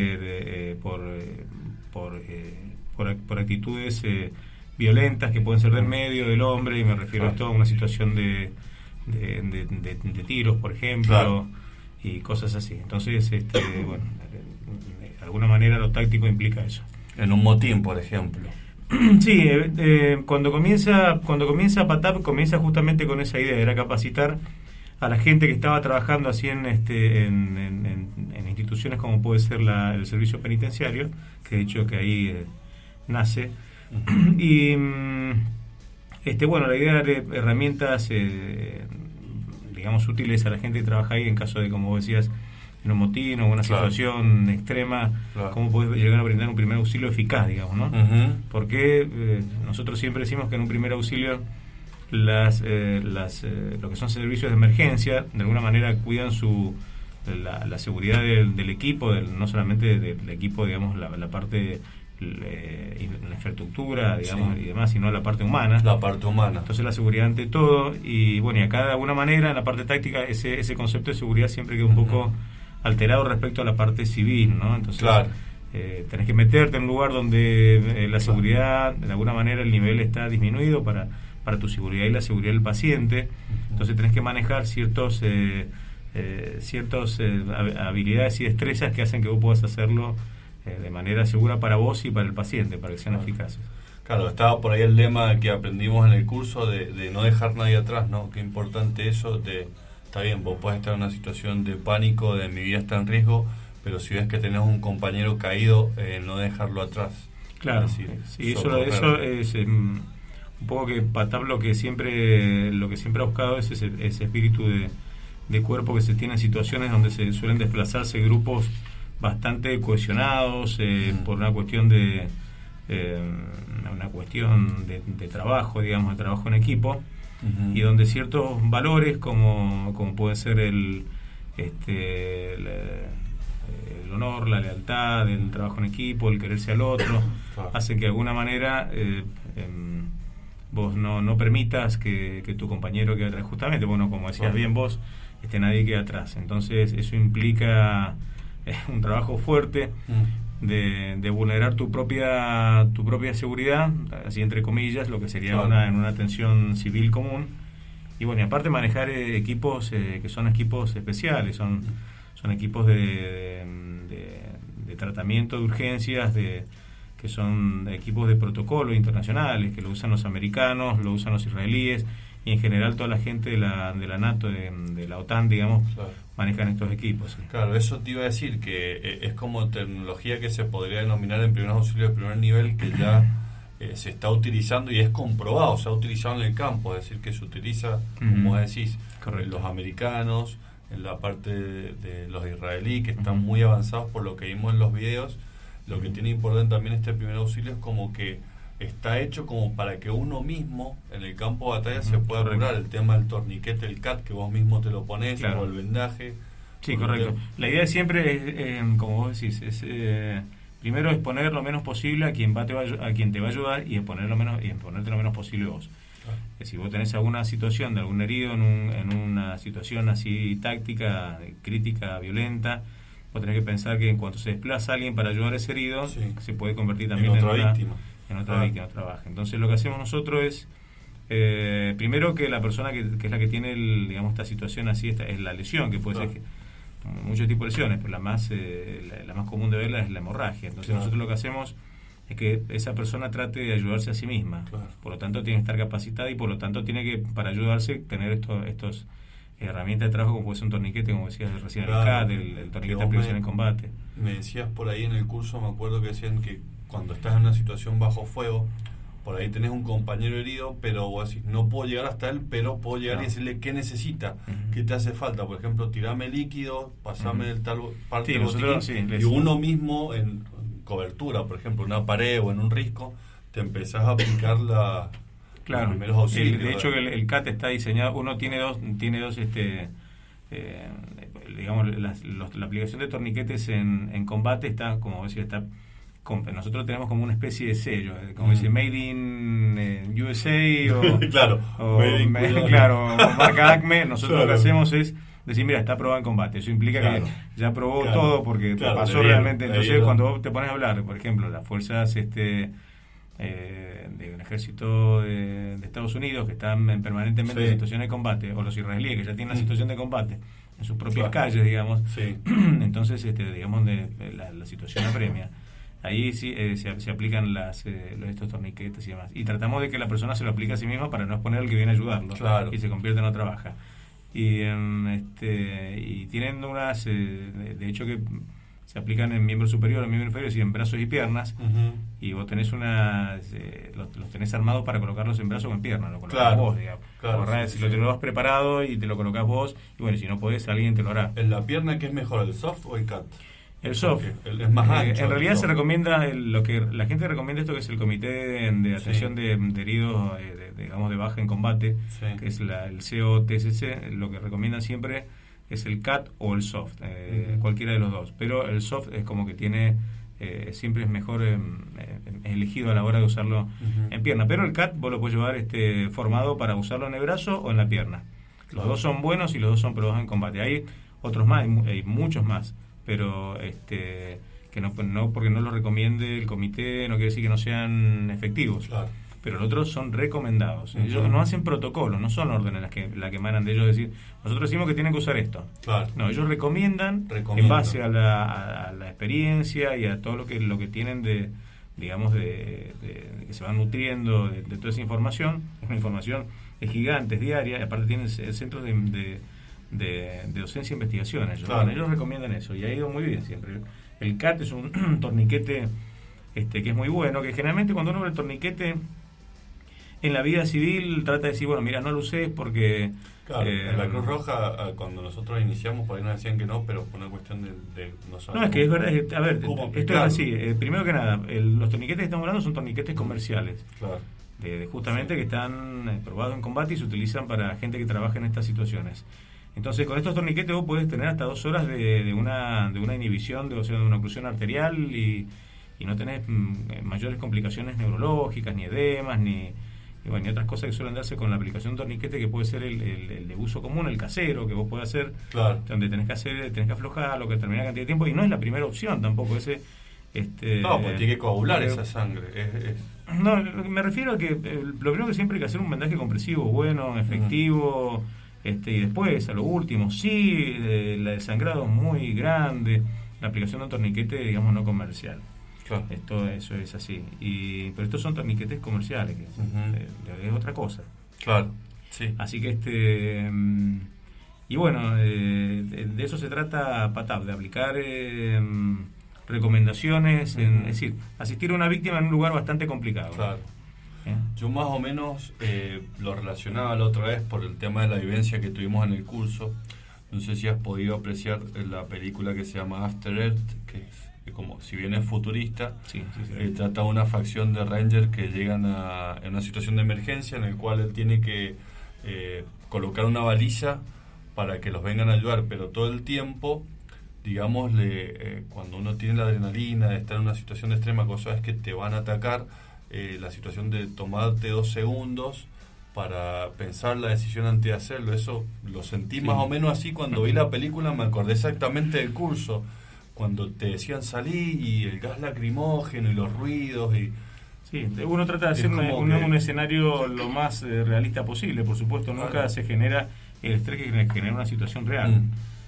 por actitudes violentas que pueden ser del medio, del hombre, y me refiero a esto a una situación de tiros, por ejemplo, claro, y cosas así. Entonces, bueno, de alguna manera lo táctico implica eso. En un motín, por ejemplo. Sí, cuando comienza PATAP, comienza justamente con esa idea, era capacitar a la gente que estaba trabajando así en instituciones como puede ser el servicio penitenciario, que de hecho que ahí nace. Y bueno, la idea de herramientas digamos útiles a la gente que trabaja ahí en caso de, como vos decías, en un motín o una situación extrema, claro, cómo podés llegar a brindar un primer auxilio eficaz, digamos, ¿no? Uh-huh. Porque nosotros siempre decimos que en un primer auxilio lo que son servicios de emergencia de alguna manera cuidan la seguridad del equipo, no solamente del equipo, digamos, la parte la infraestructura, digamos, sí, y demás, sino la parte humana. La parte humana. Entonces la seguridad ante todo, y bueno, y acá de alguna manera en la parte táctica ese concepto de seguridad siempre queda un poco alterado respecto a la parte civil, ¿no? Entonces, claro, tenés que meterte en un lugar donde la seguridad, de alguna manera el nivel está disminuido para tu seguridad y la seguridad del paciente. Entonces tenés que manejar ciertas habilidades y destrezas que hacen que vos puedas hacerlo de manera segura para vos y para el paciente, para que sean eficaces. Claro, estaba por ahí el lema que aprendimos en el curso de no dejar nadie atrás, ¿no? Qué importante eso está bien, vos podés estar en una situación de pánico, de mi vida está en riesgo, pero si ves que tenés un compañero caído, no dejarlo atrás. Claro, es decir, sí, eso es un poco que PATAP lo que siempre ha buscado es ese espíritu de cuerpo que se tiene en situaciones donde se suelen desplazarse grupos bastante cohesionados por una cuestión de trabajo, digamos, de trabajo en equipo. Uh-huh. Y donde ciertos valores como puede ser el honor, la lealtad, el trabajo en equipo, el quererse al otro, hacen que de alguna manera vos no permitas que tu compañero quede atrás. Justamente, bueno, como decías bien vos, nadie queda atrás. Entonces eso implica un trabajo fuerte de vulnerar tu propia seguridad, así entre comillas, lo que sería en una atención civil común. Y bueno, y aparte manejar equipos que son equipos especiales, son equipos de tratamiento de urgencias, que son equipos de protocolo internacionales, que lo usan los americanos, lo usan los israelíes, y en general toda la gente de la NATO, de la OTAN, digamos, manejan estos equipos. ¿Sí? Claro, eso te iba a decir, que es como tecnología que se podría denominar en primeros auxilios de primer nivel, que ya se está utilizando y es comprobado, se ha utilizado en el campo, es decir, que se utiliza, como decís, en los americanos, en la parte de los israelíes, que están muy avanzados por lo que vimos en los videos. Lo que tiene importante también este primer auxilio es como que está hecho como para que uno mismo en el campo de batalla se pueda curar. El tema del torniquete, el CAT, que vos mismo te lo pones, claro. o el vendaje. Sí, correcto. La idea siempre es, como vos decís, es primero exponer lo menos posible a quien te va a ayudar y exponerte lo menos posible vos. Si vos tenés alguna situación de algún herido en una situación así táctica, crítica, violenta, vos tenés que pensar que en cuanto se desplaza alguien para ayudar a ese herido, se puede convertir también en otra víctima, otra baja. Entonces lo que hacemos nosotros es primero que la persona que es la que tiene digamos esta situación así, es la lesión, que puede ser muchos tipos de lesiones, pero la más común de verla es la hemorragia. Entonces nosotros lo que hacemos es que esa persona trate de ayudarse a sí misma. Por lo tanto tiene que estar capacitada y por lo tanto tiene que, para ayudarse, tener estos herramientas de trabajo como puede ser un torniquete, como decías recién, el CAT, el torniquete de aplicación en combate. Me decías por ahí en el curso, me acuerdo que decían que cuando estás en una situación bajo fuego, por ahí tenés un compañero herido, pero vos decís, no puedo llegar hasta él, pero puedo llegar y decirle qué necesita, qué te hace falta. Por ejemplo, tirame líquido, pasame el tal parte del botiquín, y uno mismo en cobertura, por ejemplo, en una pared o en un risco, te empezás a aplicar los primeros auxilios. De hecho, el CAT está diseñado, uno tiene dos digamos, la aplicación de torniquetes en combate está, como decía, nosotros tenemos como una especie de sello, como dice Made in USA o claro, o marca Acme. Nosotros lo que hacemos es decir, mira, está aprobado en combate. Eso implica que ya aprobó todo porque pasó realmente. Entonces, cuando vos te pones a hablar, por ejemplo, las fuerzas de un ejército de Estados Unidos que están permanentemente en situación de combate, o los israelíes que ya tienen una situación de combate en sus propias calles, digamos, entonces digamos la situación apremia. Ahí sí se aplican estos torniquetes y demás. Y tratamos de que la persona se lo aplique a sí misma para no exponer al que viene a ayudarlo y se convierte en otra baja. Y tienen unas, de hecho que se aplican en miembro superior, en miembro inferior, es decir, en brazos y piernas. Y vos tenés los tenés armados para colocarlos en brazos o en piernas, lo colocás vos, digamos. Lo te lo has preparado y te lo colocás vos, y bueno, si no podés, alguien te lo hará. ¿En la pierna qué es mejor, el soft o el CAT? El soft. Es más ancho. En realidad se recomienda, lo que la gente recomienda esto, que es el Comité de Atención de Heridos, digamos, de baja en combate, que es el COTSC. Lo que recomiendan siempre es el CAT o el soft, cualquiera de los dos. Pero el soft es como que tiene, siempre es mejor elegido a la hora de usarlo en pierna. Pero el CAT vos lo podés llevar formado para usarlo en el brazo o en la pierna. Los dos son buenos y los dos son probados en combate. Hay otros más, hay muchos más, pero que no porque no lo recomiende el comité no quiere decir que no sean efectivos. Pero los otros son recomendados. Ellos no hacen protocolos, no son órdenes las que emanan de ellos, decir, nosotros decimos que tienen que usar esto. No, ellos recomiendan en base a la experiencia y a todo lo que tienen de que se van nutriendo de toda esa información. Es una información gigante, es diaria, y aparte tienen centros de docencia e investigación. Ellos recomiendan eso y ha ido muy bien siempre. El CAT es un torniquete que es muy bueno, que generalmente cuando uno ve el torniquete en la vida civil trata de decir, bueno, mira, no lo uses porque... en la Cruz Roja, cuando nosotros iniciamos, por ahí nos decían que no, pero por una cuestión de no, es que es verdad, a ver, esto es así. Primero que nada, los torniquetes que estamos hablando son torniquetes comerciales. Justamente que están probados en combate y se utilizan para gente que trabaja en estas situaciones. Entonces, con estos torniquetes vos podés tener hasta 2 horas de una inhibición, de una oclusión arterial y no tenés mayores complicaciones neurológicas, ni edemas, ni otras cosas que suelen darse con la aplicación de torniquete, que puede ser el de uso común, el casero, que vos podés hacer, donde tenés que aflojarlo, que determinada cantidad de tiempo, y no es la primera opción tampoco ese. No, pues tiene que coagular esa sangre. No, me refiero a que lo primero que siempre hay que hacer un vendaje compresivo bueno, efectivo. Y después, a lo último, el desangrado es muy grande, la aplicación de un torniquete, digamos, no comercial. Eso es así. Pero estos son torniquetes comerciales, que es otra cosa. Así que y bueno, de eso se trata PATAP, de aplicar recomendaciones, es decir, asistir a una víctima en un lugar bastante complicado. Yo más o menos lo relacionaba la otra vez por el tema de la vivencia que tuvimos en el curso. No sé si has podido apreciar la película que se llama After Earth, que es como si bien es futurista, trata una facción de Rangers que llegan en una situación de emergencia en el cual él tiene que colocar una baliza para que los vengan a ayudar, pero todo el tiempo, digámosle, cuando uno tiene la adrenalina de estar en una situación de extrema, cosa es que te van a atacar, la situación de tomarte 2 segundos para pensar la decisión antes de hacerlo, eso lo sentí más o menos así cuando vi la película, me acordé exactamente del curso, cuando te decían salir y el gas lacrimógeno y los ruidos y... Sí, uno trata de hacer un escenario lo más realista posible, por supuesto, nunca se genera el estrés que genera una situación real.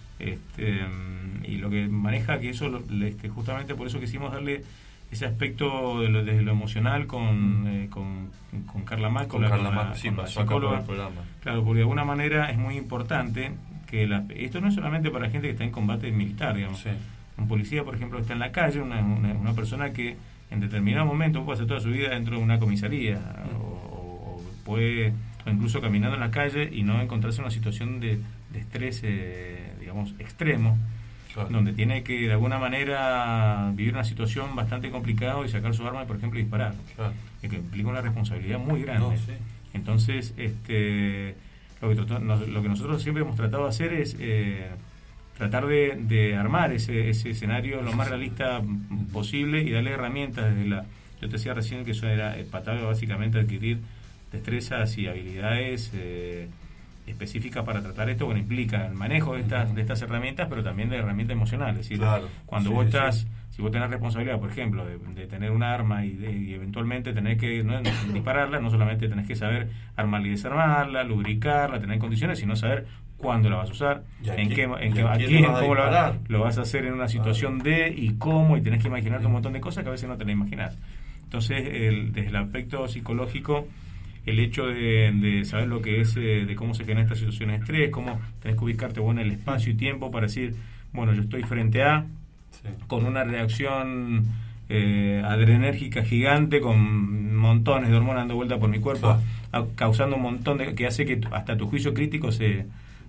Y lo que maneja que eso, justamente por eso quisimos darle ese aspecto desde lo emocional con Carla Mack, con la psicóloga. Claro, porque de alguna manera es muy importante que esto no es solamente para gente que está en combate militar, digamos. Sí. Un policía, por ejemplo, está en la calle, una persona que en determinado momento puede hacer toda su vida dentro de una comisaría o incluso caminando en la calle y no encontrarse en una situación de estrés, digamos, extremo, donde tiene que de alguna manera vivir una situación bastante complicada y sacar su arma y, por ejemplo, disparar, que implica una responsabilidad muy grande. Entonces, lo que nosotros siempre hemos tratado de hacer es tratar de armar ese escenario lo más realista posible y darle herramientas yo te decía recién que eso era básicamente adquirir destrezas y habilidades específicas para tratar esto, que implica el manejo de estas herramientas, pero también de herramientas emocionales. Es decir, cuando vos estás, si vos tenés responsabilidad, por ejemplo, de tener un arma y eventualmente tenés que dispararla, no solamente tenés que saber armarla y desarmarla, lubricarla, tener condiciones, sino saber cuándo la vas a usar, a quién, cómo lo vas a hacer en una situación y cómo, y tenés que imaginarte un montón de cosas que a veces no te las imaginás. Entonces, desde el aspecto psicológico, el hecho de saber lo que es, de cómo se generan estas situaciones de estrés, cómo tenés que ubicarte en el espacio y tiempo para decir, bueno, yo estoy frente a, con una reacción adrenérgica gigante, con montones de hormonas dando vuelta por mi cuerpo, causando un montón que hace que hasta tu juicio crítico se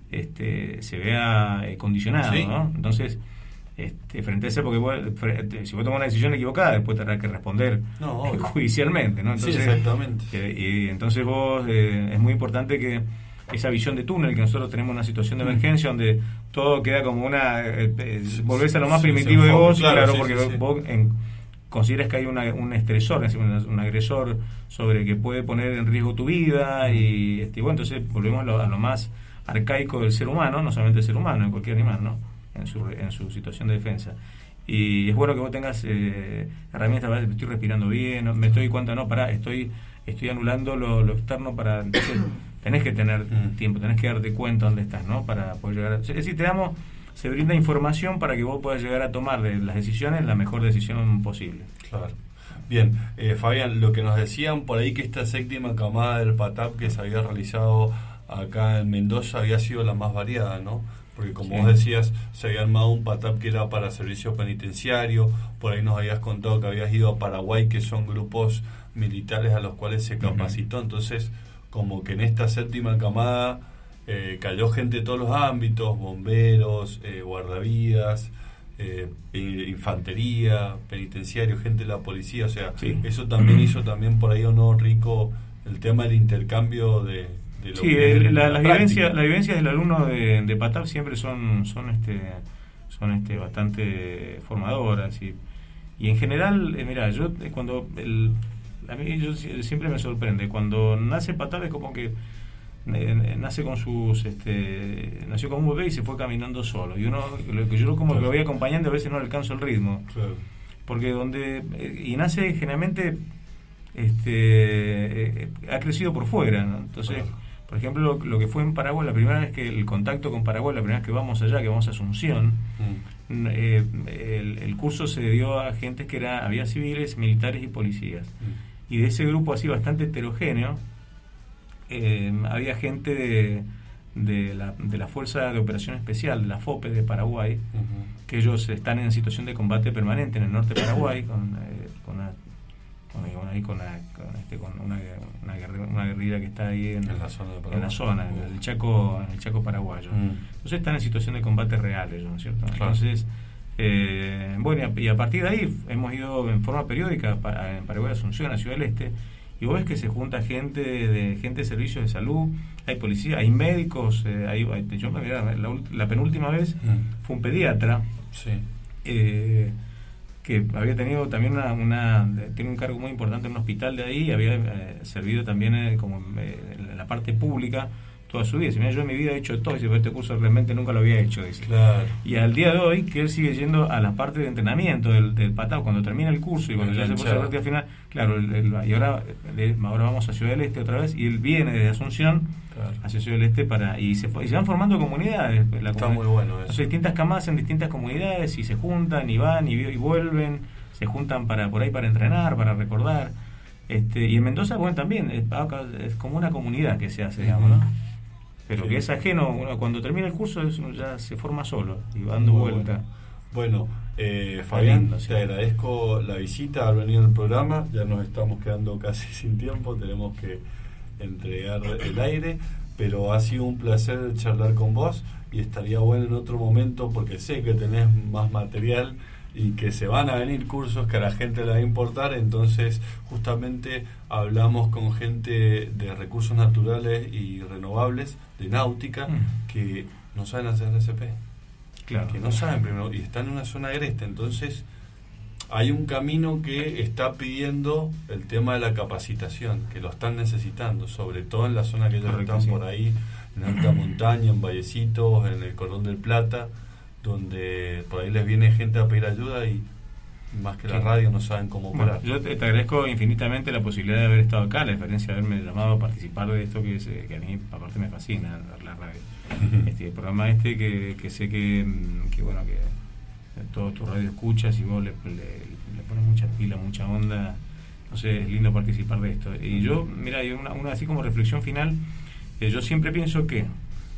vea condicionado, ¿no? Entonces, frente a eso, porque si vos tomas una decisión equivocada, después tendrás que responder judicialmente, ¿no? Entonces, exactamente. Y entonces vos, es muy importante que esa visión de túnel, que nosotros tenemos una situación de emergencia donde todo queda como volvés a lo más primitivo de vos, porque vos consideras que hay un estresor, un agresor sobre que puede poner en riesgo tu vida, y bueno, entonces volvemos a lo más arcaico del ser humano, no solamente el ser humano, en cualquier animal, ¿no? En su situación de defensa. Y es bueno que vos tengas herramientas para estoy respirando bien, me estoy estoy anulando lo externo para... Entonces, tenés que tener tiempo, tenés que darte cuenta dónde estás, ¿no? Para poder llegar es decir, se brinda información para que vos puedas llegar a tomar de las decisiones la mejor decisión posible. Claro. Bien, Fabián, lo que nos decían por ahí que esta séptima camada del PATAP que se había realizado acá en Mendoza había sido la más variada, ¿no? Porque como vos decías, se había armado un PATAP que era para servicio penitenciario, por ahí nos habías contado que habías ido a Paraguay, que son grupos militares a los cuales se capacitó, entonces como que en esta séptima camada cayó gente de todos los ámbitos, bomberos, guardavidas, infantería, penitenciario, gente de la policía, o sea, eso también hizo también por ahí rico el tema del intercambio de lo las vivencias del alumno de PATAP siempre son bastante formadoras y en general, mira, yo a mí siempre me sorprende cuando nace PATAP, es como que nace con nació como un bebé y se fue caminando solo, y yo como que lo voy acompañando, a veces no le alcanzo el ritmo, porque y nace generalmente ha crecido por fuera, ¿no? Entonces, por ejemplo, lo que fue en Paraguay, la primera vez que el contacto con Paraguay, la primera vez que vamos allá, que vamos a Asunción, el curso se dio a gente que había civiles, militares y policías, y de ese grupo así bastante heterogéneo, había gente de la Fuerza de Operación Especial, de la FOPE de Paraguay, que ellos están en situación de combate permanente en el norte de Paraguay, con una guerrilla que está ahí en la zona en el Chaco paraguayo. Entonces están en situación de combate real ellos, ¿no es cierto? Entonces Bueno, y a partir de ahí hemos ido en forma periódica en Paraguay, Asunción, a Ciudad del Este, y vos ves que se junta gente de servicios de salud, hay policía, hay médicos, yo mirá, la penúltima vez fue un pediatra que había tenido también tiene un cargo muy importante en un hospital de ahí, había servido también como en la parte pública toda su vida. Dice, mira, yo en mi vida he hecho todo, dice, pero este curso realmente nunca lo había hecho, dice. Claro. Y al día de hoy, que él sigue yendo a la parte de entrenamiento del patado, cuando termina el curso y cuando ya se puso la práctica final, claro, y ahora vamos a Ciudad del Este otra vez, y él viene desde Asunción hacia Ciudad del Este y se van formando comunidades. Está muy bueno eso. Entonces, distintas camadas en distintas comunidades, y se juntan, y van, y vuelven, se juntan por ahí para entrenar, para recordar. Y en Mendoza, bueno, también es como una comunidad que se hace, digamos, ¿no? Pero que es ajeno, cuando termina el curso ya se forma solo y va dando vuelta. Bueno, Fabián, lindo, sí. Te agradezco la visita, haber venido al programa. Ya nos estamos quedando casi sin tiempo, tenemos que entregar el aire, pero ha sido un placer charlar con vos, y estaría bueno en otro momento, porque sé que tenés más material y que se van a venir cursos que a la gente le va a importar. Entonces justamente hablamos con gente de recursos naturales y renovables, de náutica, que no saben hacer RCP, claro, que no saben primero, y están en una zona agreste. Entonces hay un camino que está pidiendo el tema de la capacitación, que lo están necesitando, sobre todo en la zona que ellos están por ahí, en alta montaña, en Vallecitos, en el Cordón del Plata, donde por ahí les viene gente a pedir ayuda y más que la radio no saben cómo operar. Yo te agradezco infinitamente la posibilidad de haber estado acá, la experiencia de haberme llamado a participar de esto que a mí aparte me fascina, la radio. El programa que sé que bueno, que todos tus radio escuchas y vos le pones mucha pila, mucha onda, no sé, es lindo participar de esto. Y yo, mira, una así como reflexión final, yo siempre pienso que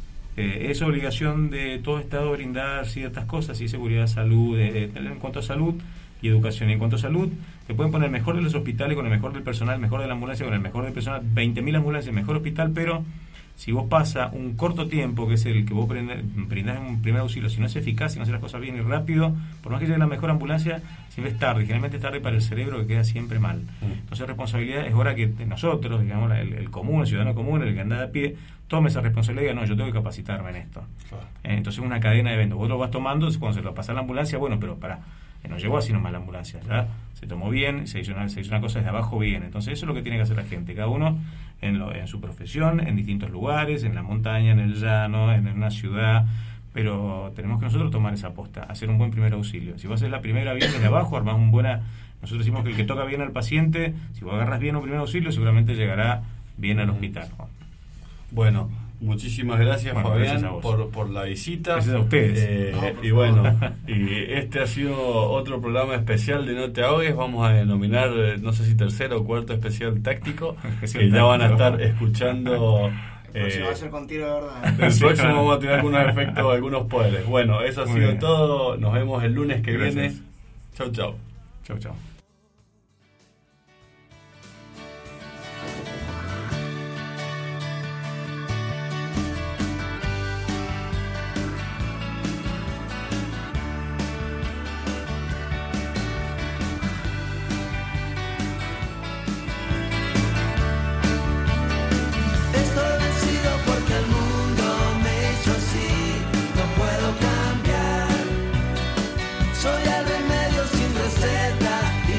es obligación de todo Estado brindar ciertas cosas, y seguridad, salud, en cuanto a salud y educación. Y en cuanto a salud, te pueden poner el mejor de los hospitales con el mejor del personal, el mejor de la ambulancia con el mejor del personal, 20.000 ambulancias, el mejor hospital, pero si vos pasa un corto tiempo, que es el que vos brindás un primer auxilio, si no es eficaz, si no haces las cosas bien y rápido, por más que llegue la mejor ambulancia, siempre es tarde, generalmente es tarde para el cerebro, que queda siempre mal. Entonces responsabilidad, es hora que nosotros, digamos, el común, el ciudadano común, el que anda a pie, tome esa responsabilidad y diga, no, yo tengo que capacitarme en esto. Entonces una cadena de eventos, vos lo vas tomando, cuando se lo pasa a la ambulancia, bueno, pero no llegó así nomás la ambulancia, ya se tomó bien, se hizo una cosa desde abajo bien. Entonces eso es lo que tiene que hacer la gente, cada uno en su profesión, en distintos lugares, en la montaña, en el llano, en una ciudad, pero tenemos que nosotros tomar esa aposta, hacer un buen primer auxilio. Si vos haces la primera bien desde abajo, armás nosotros decimos que el que toca bien al paciente, si vos agarras bien un primer auxilio, seguramente llegará bien al hospital. Bueno, muchísimas gracias, Fabián, gracias por la visita. Gracias a ustedes. Y bueno, y este ha sido otro programa especial de No Te Ahogues. Vamos a denominar, no sé si tercero o cuarto especial táctico, que ya van a estar escuchando. El próximo va a ser con tiro de verdad. El próximo vamos a tener algunos efectos, algunos poderes. Bueno, eso ha sido todo. Nos vemos el lunes que viene. Chau, chau. Chau, chau. Soy el remedio sin receta y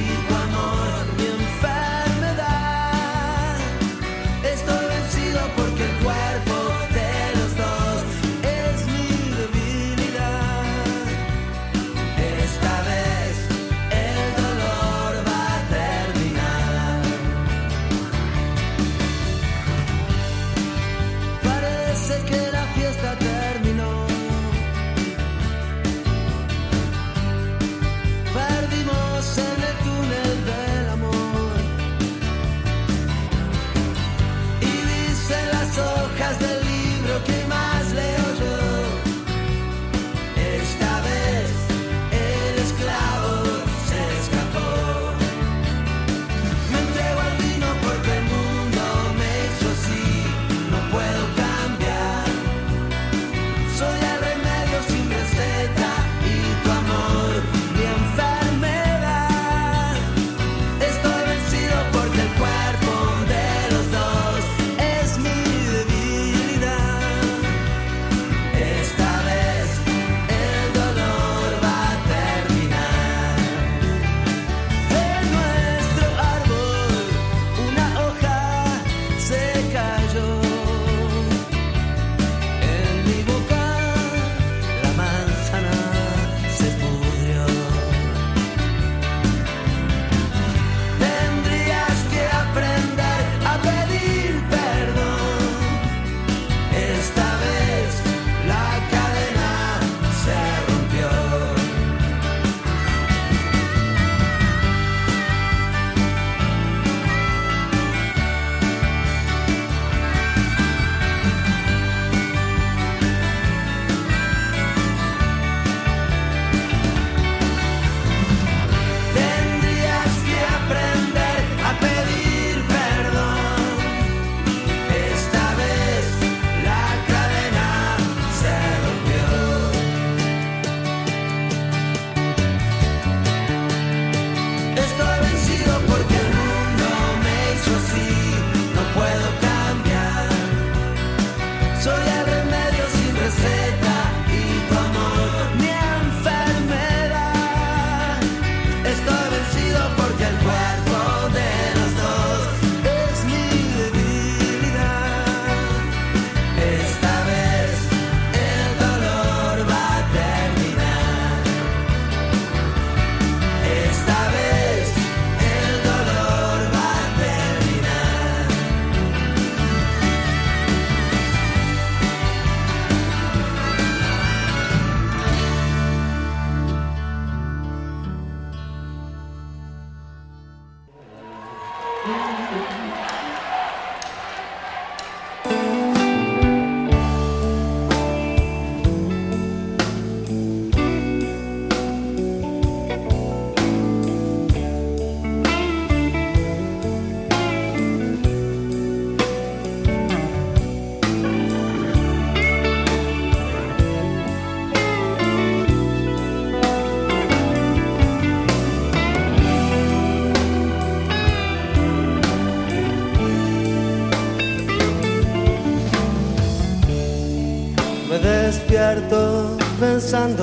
despierto pensando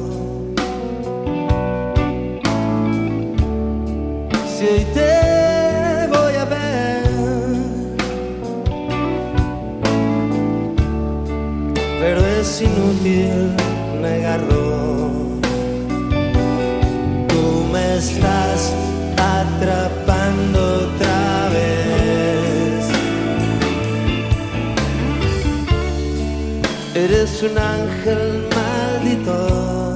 si hoy te voy a ver, pero es inútil negarlo. Tú me estás atrapando otra vez. Eres un ángel maldito.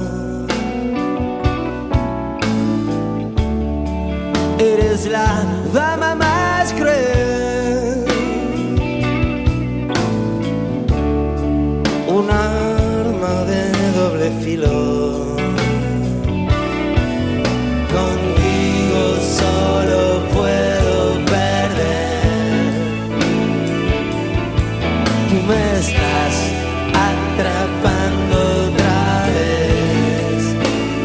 Eres la dama más cruel. Un arma de doble filo. Contigo solo puedo perder. Tú me estás atrapando otra vez.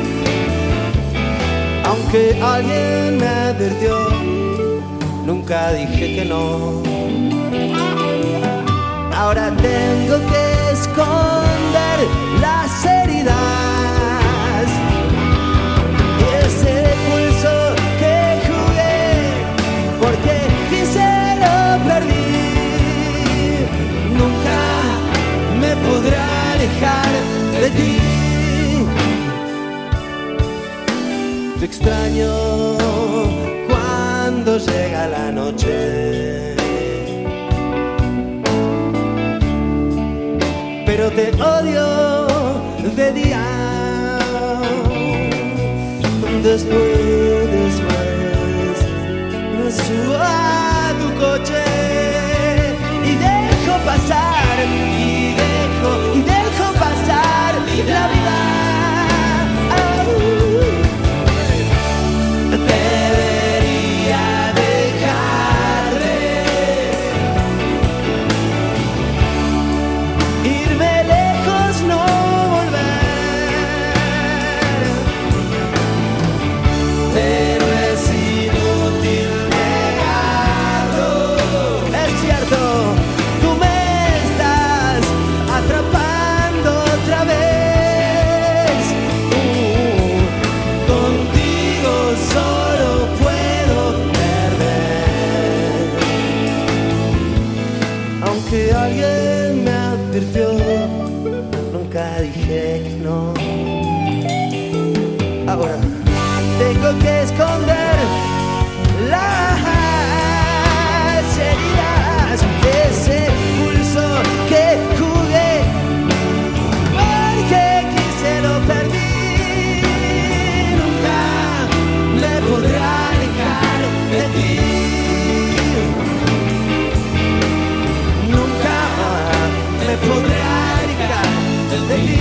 Aunque alguien me advirtió, nunca dije que no. Ahora tengo que esconder las heridas y ese pulso que jugué, porque quise lo perdí. Nunca me podré alejar de ti. Te extraño cuando llega la noche, pero te odio de día. Después me subo a tu coche y dejo pasar, y dejo pasar la vida. Debería dejarme irme lejos, no volver, pero es inútil negarlo. Es cierto, tú me estás atrapando otra vez. Contigo solo puedo perder. Aunque alguien me advirtió, nunca dije que no. Ahora tengo que esconder las heridas, ese pulso que jugué, porque quise lo perdí. Nunca me podré alejar de ti. Nunca me podré alejar de ti.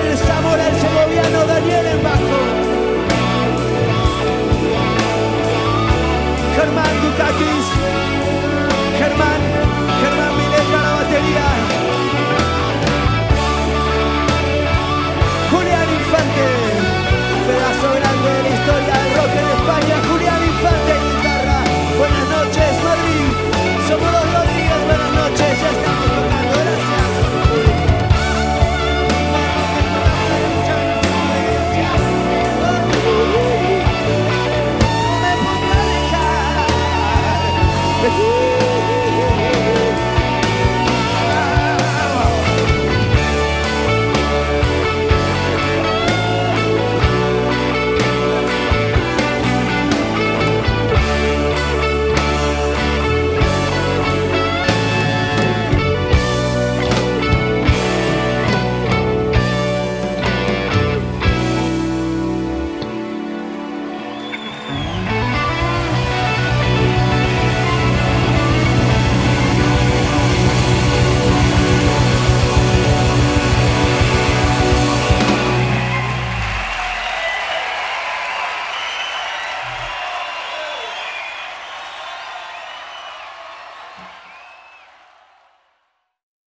Daniel Zamora, el segoviano, Daniel en bajo. Germán Dukakis, Germán Miletra a la batería. Julián Infante, pedazo grande de la historia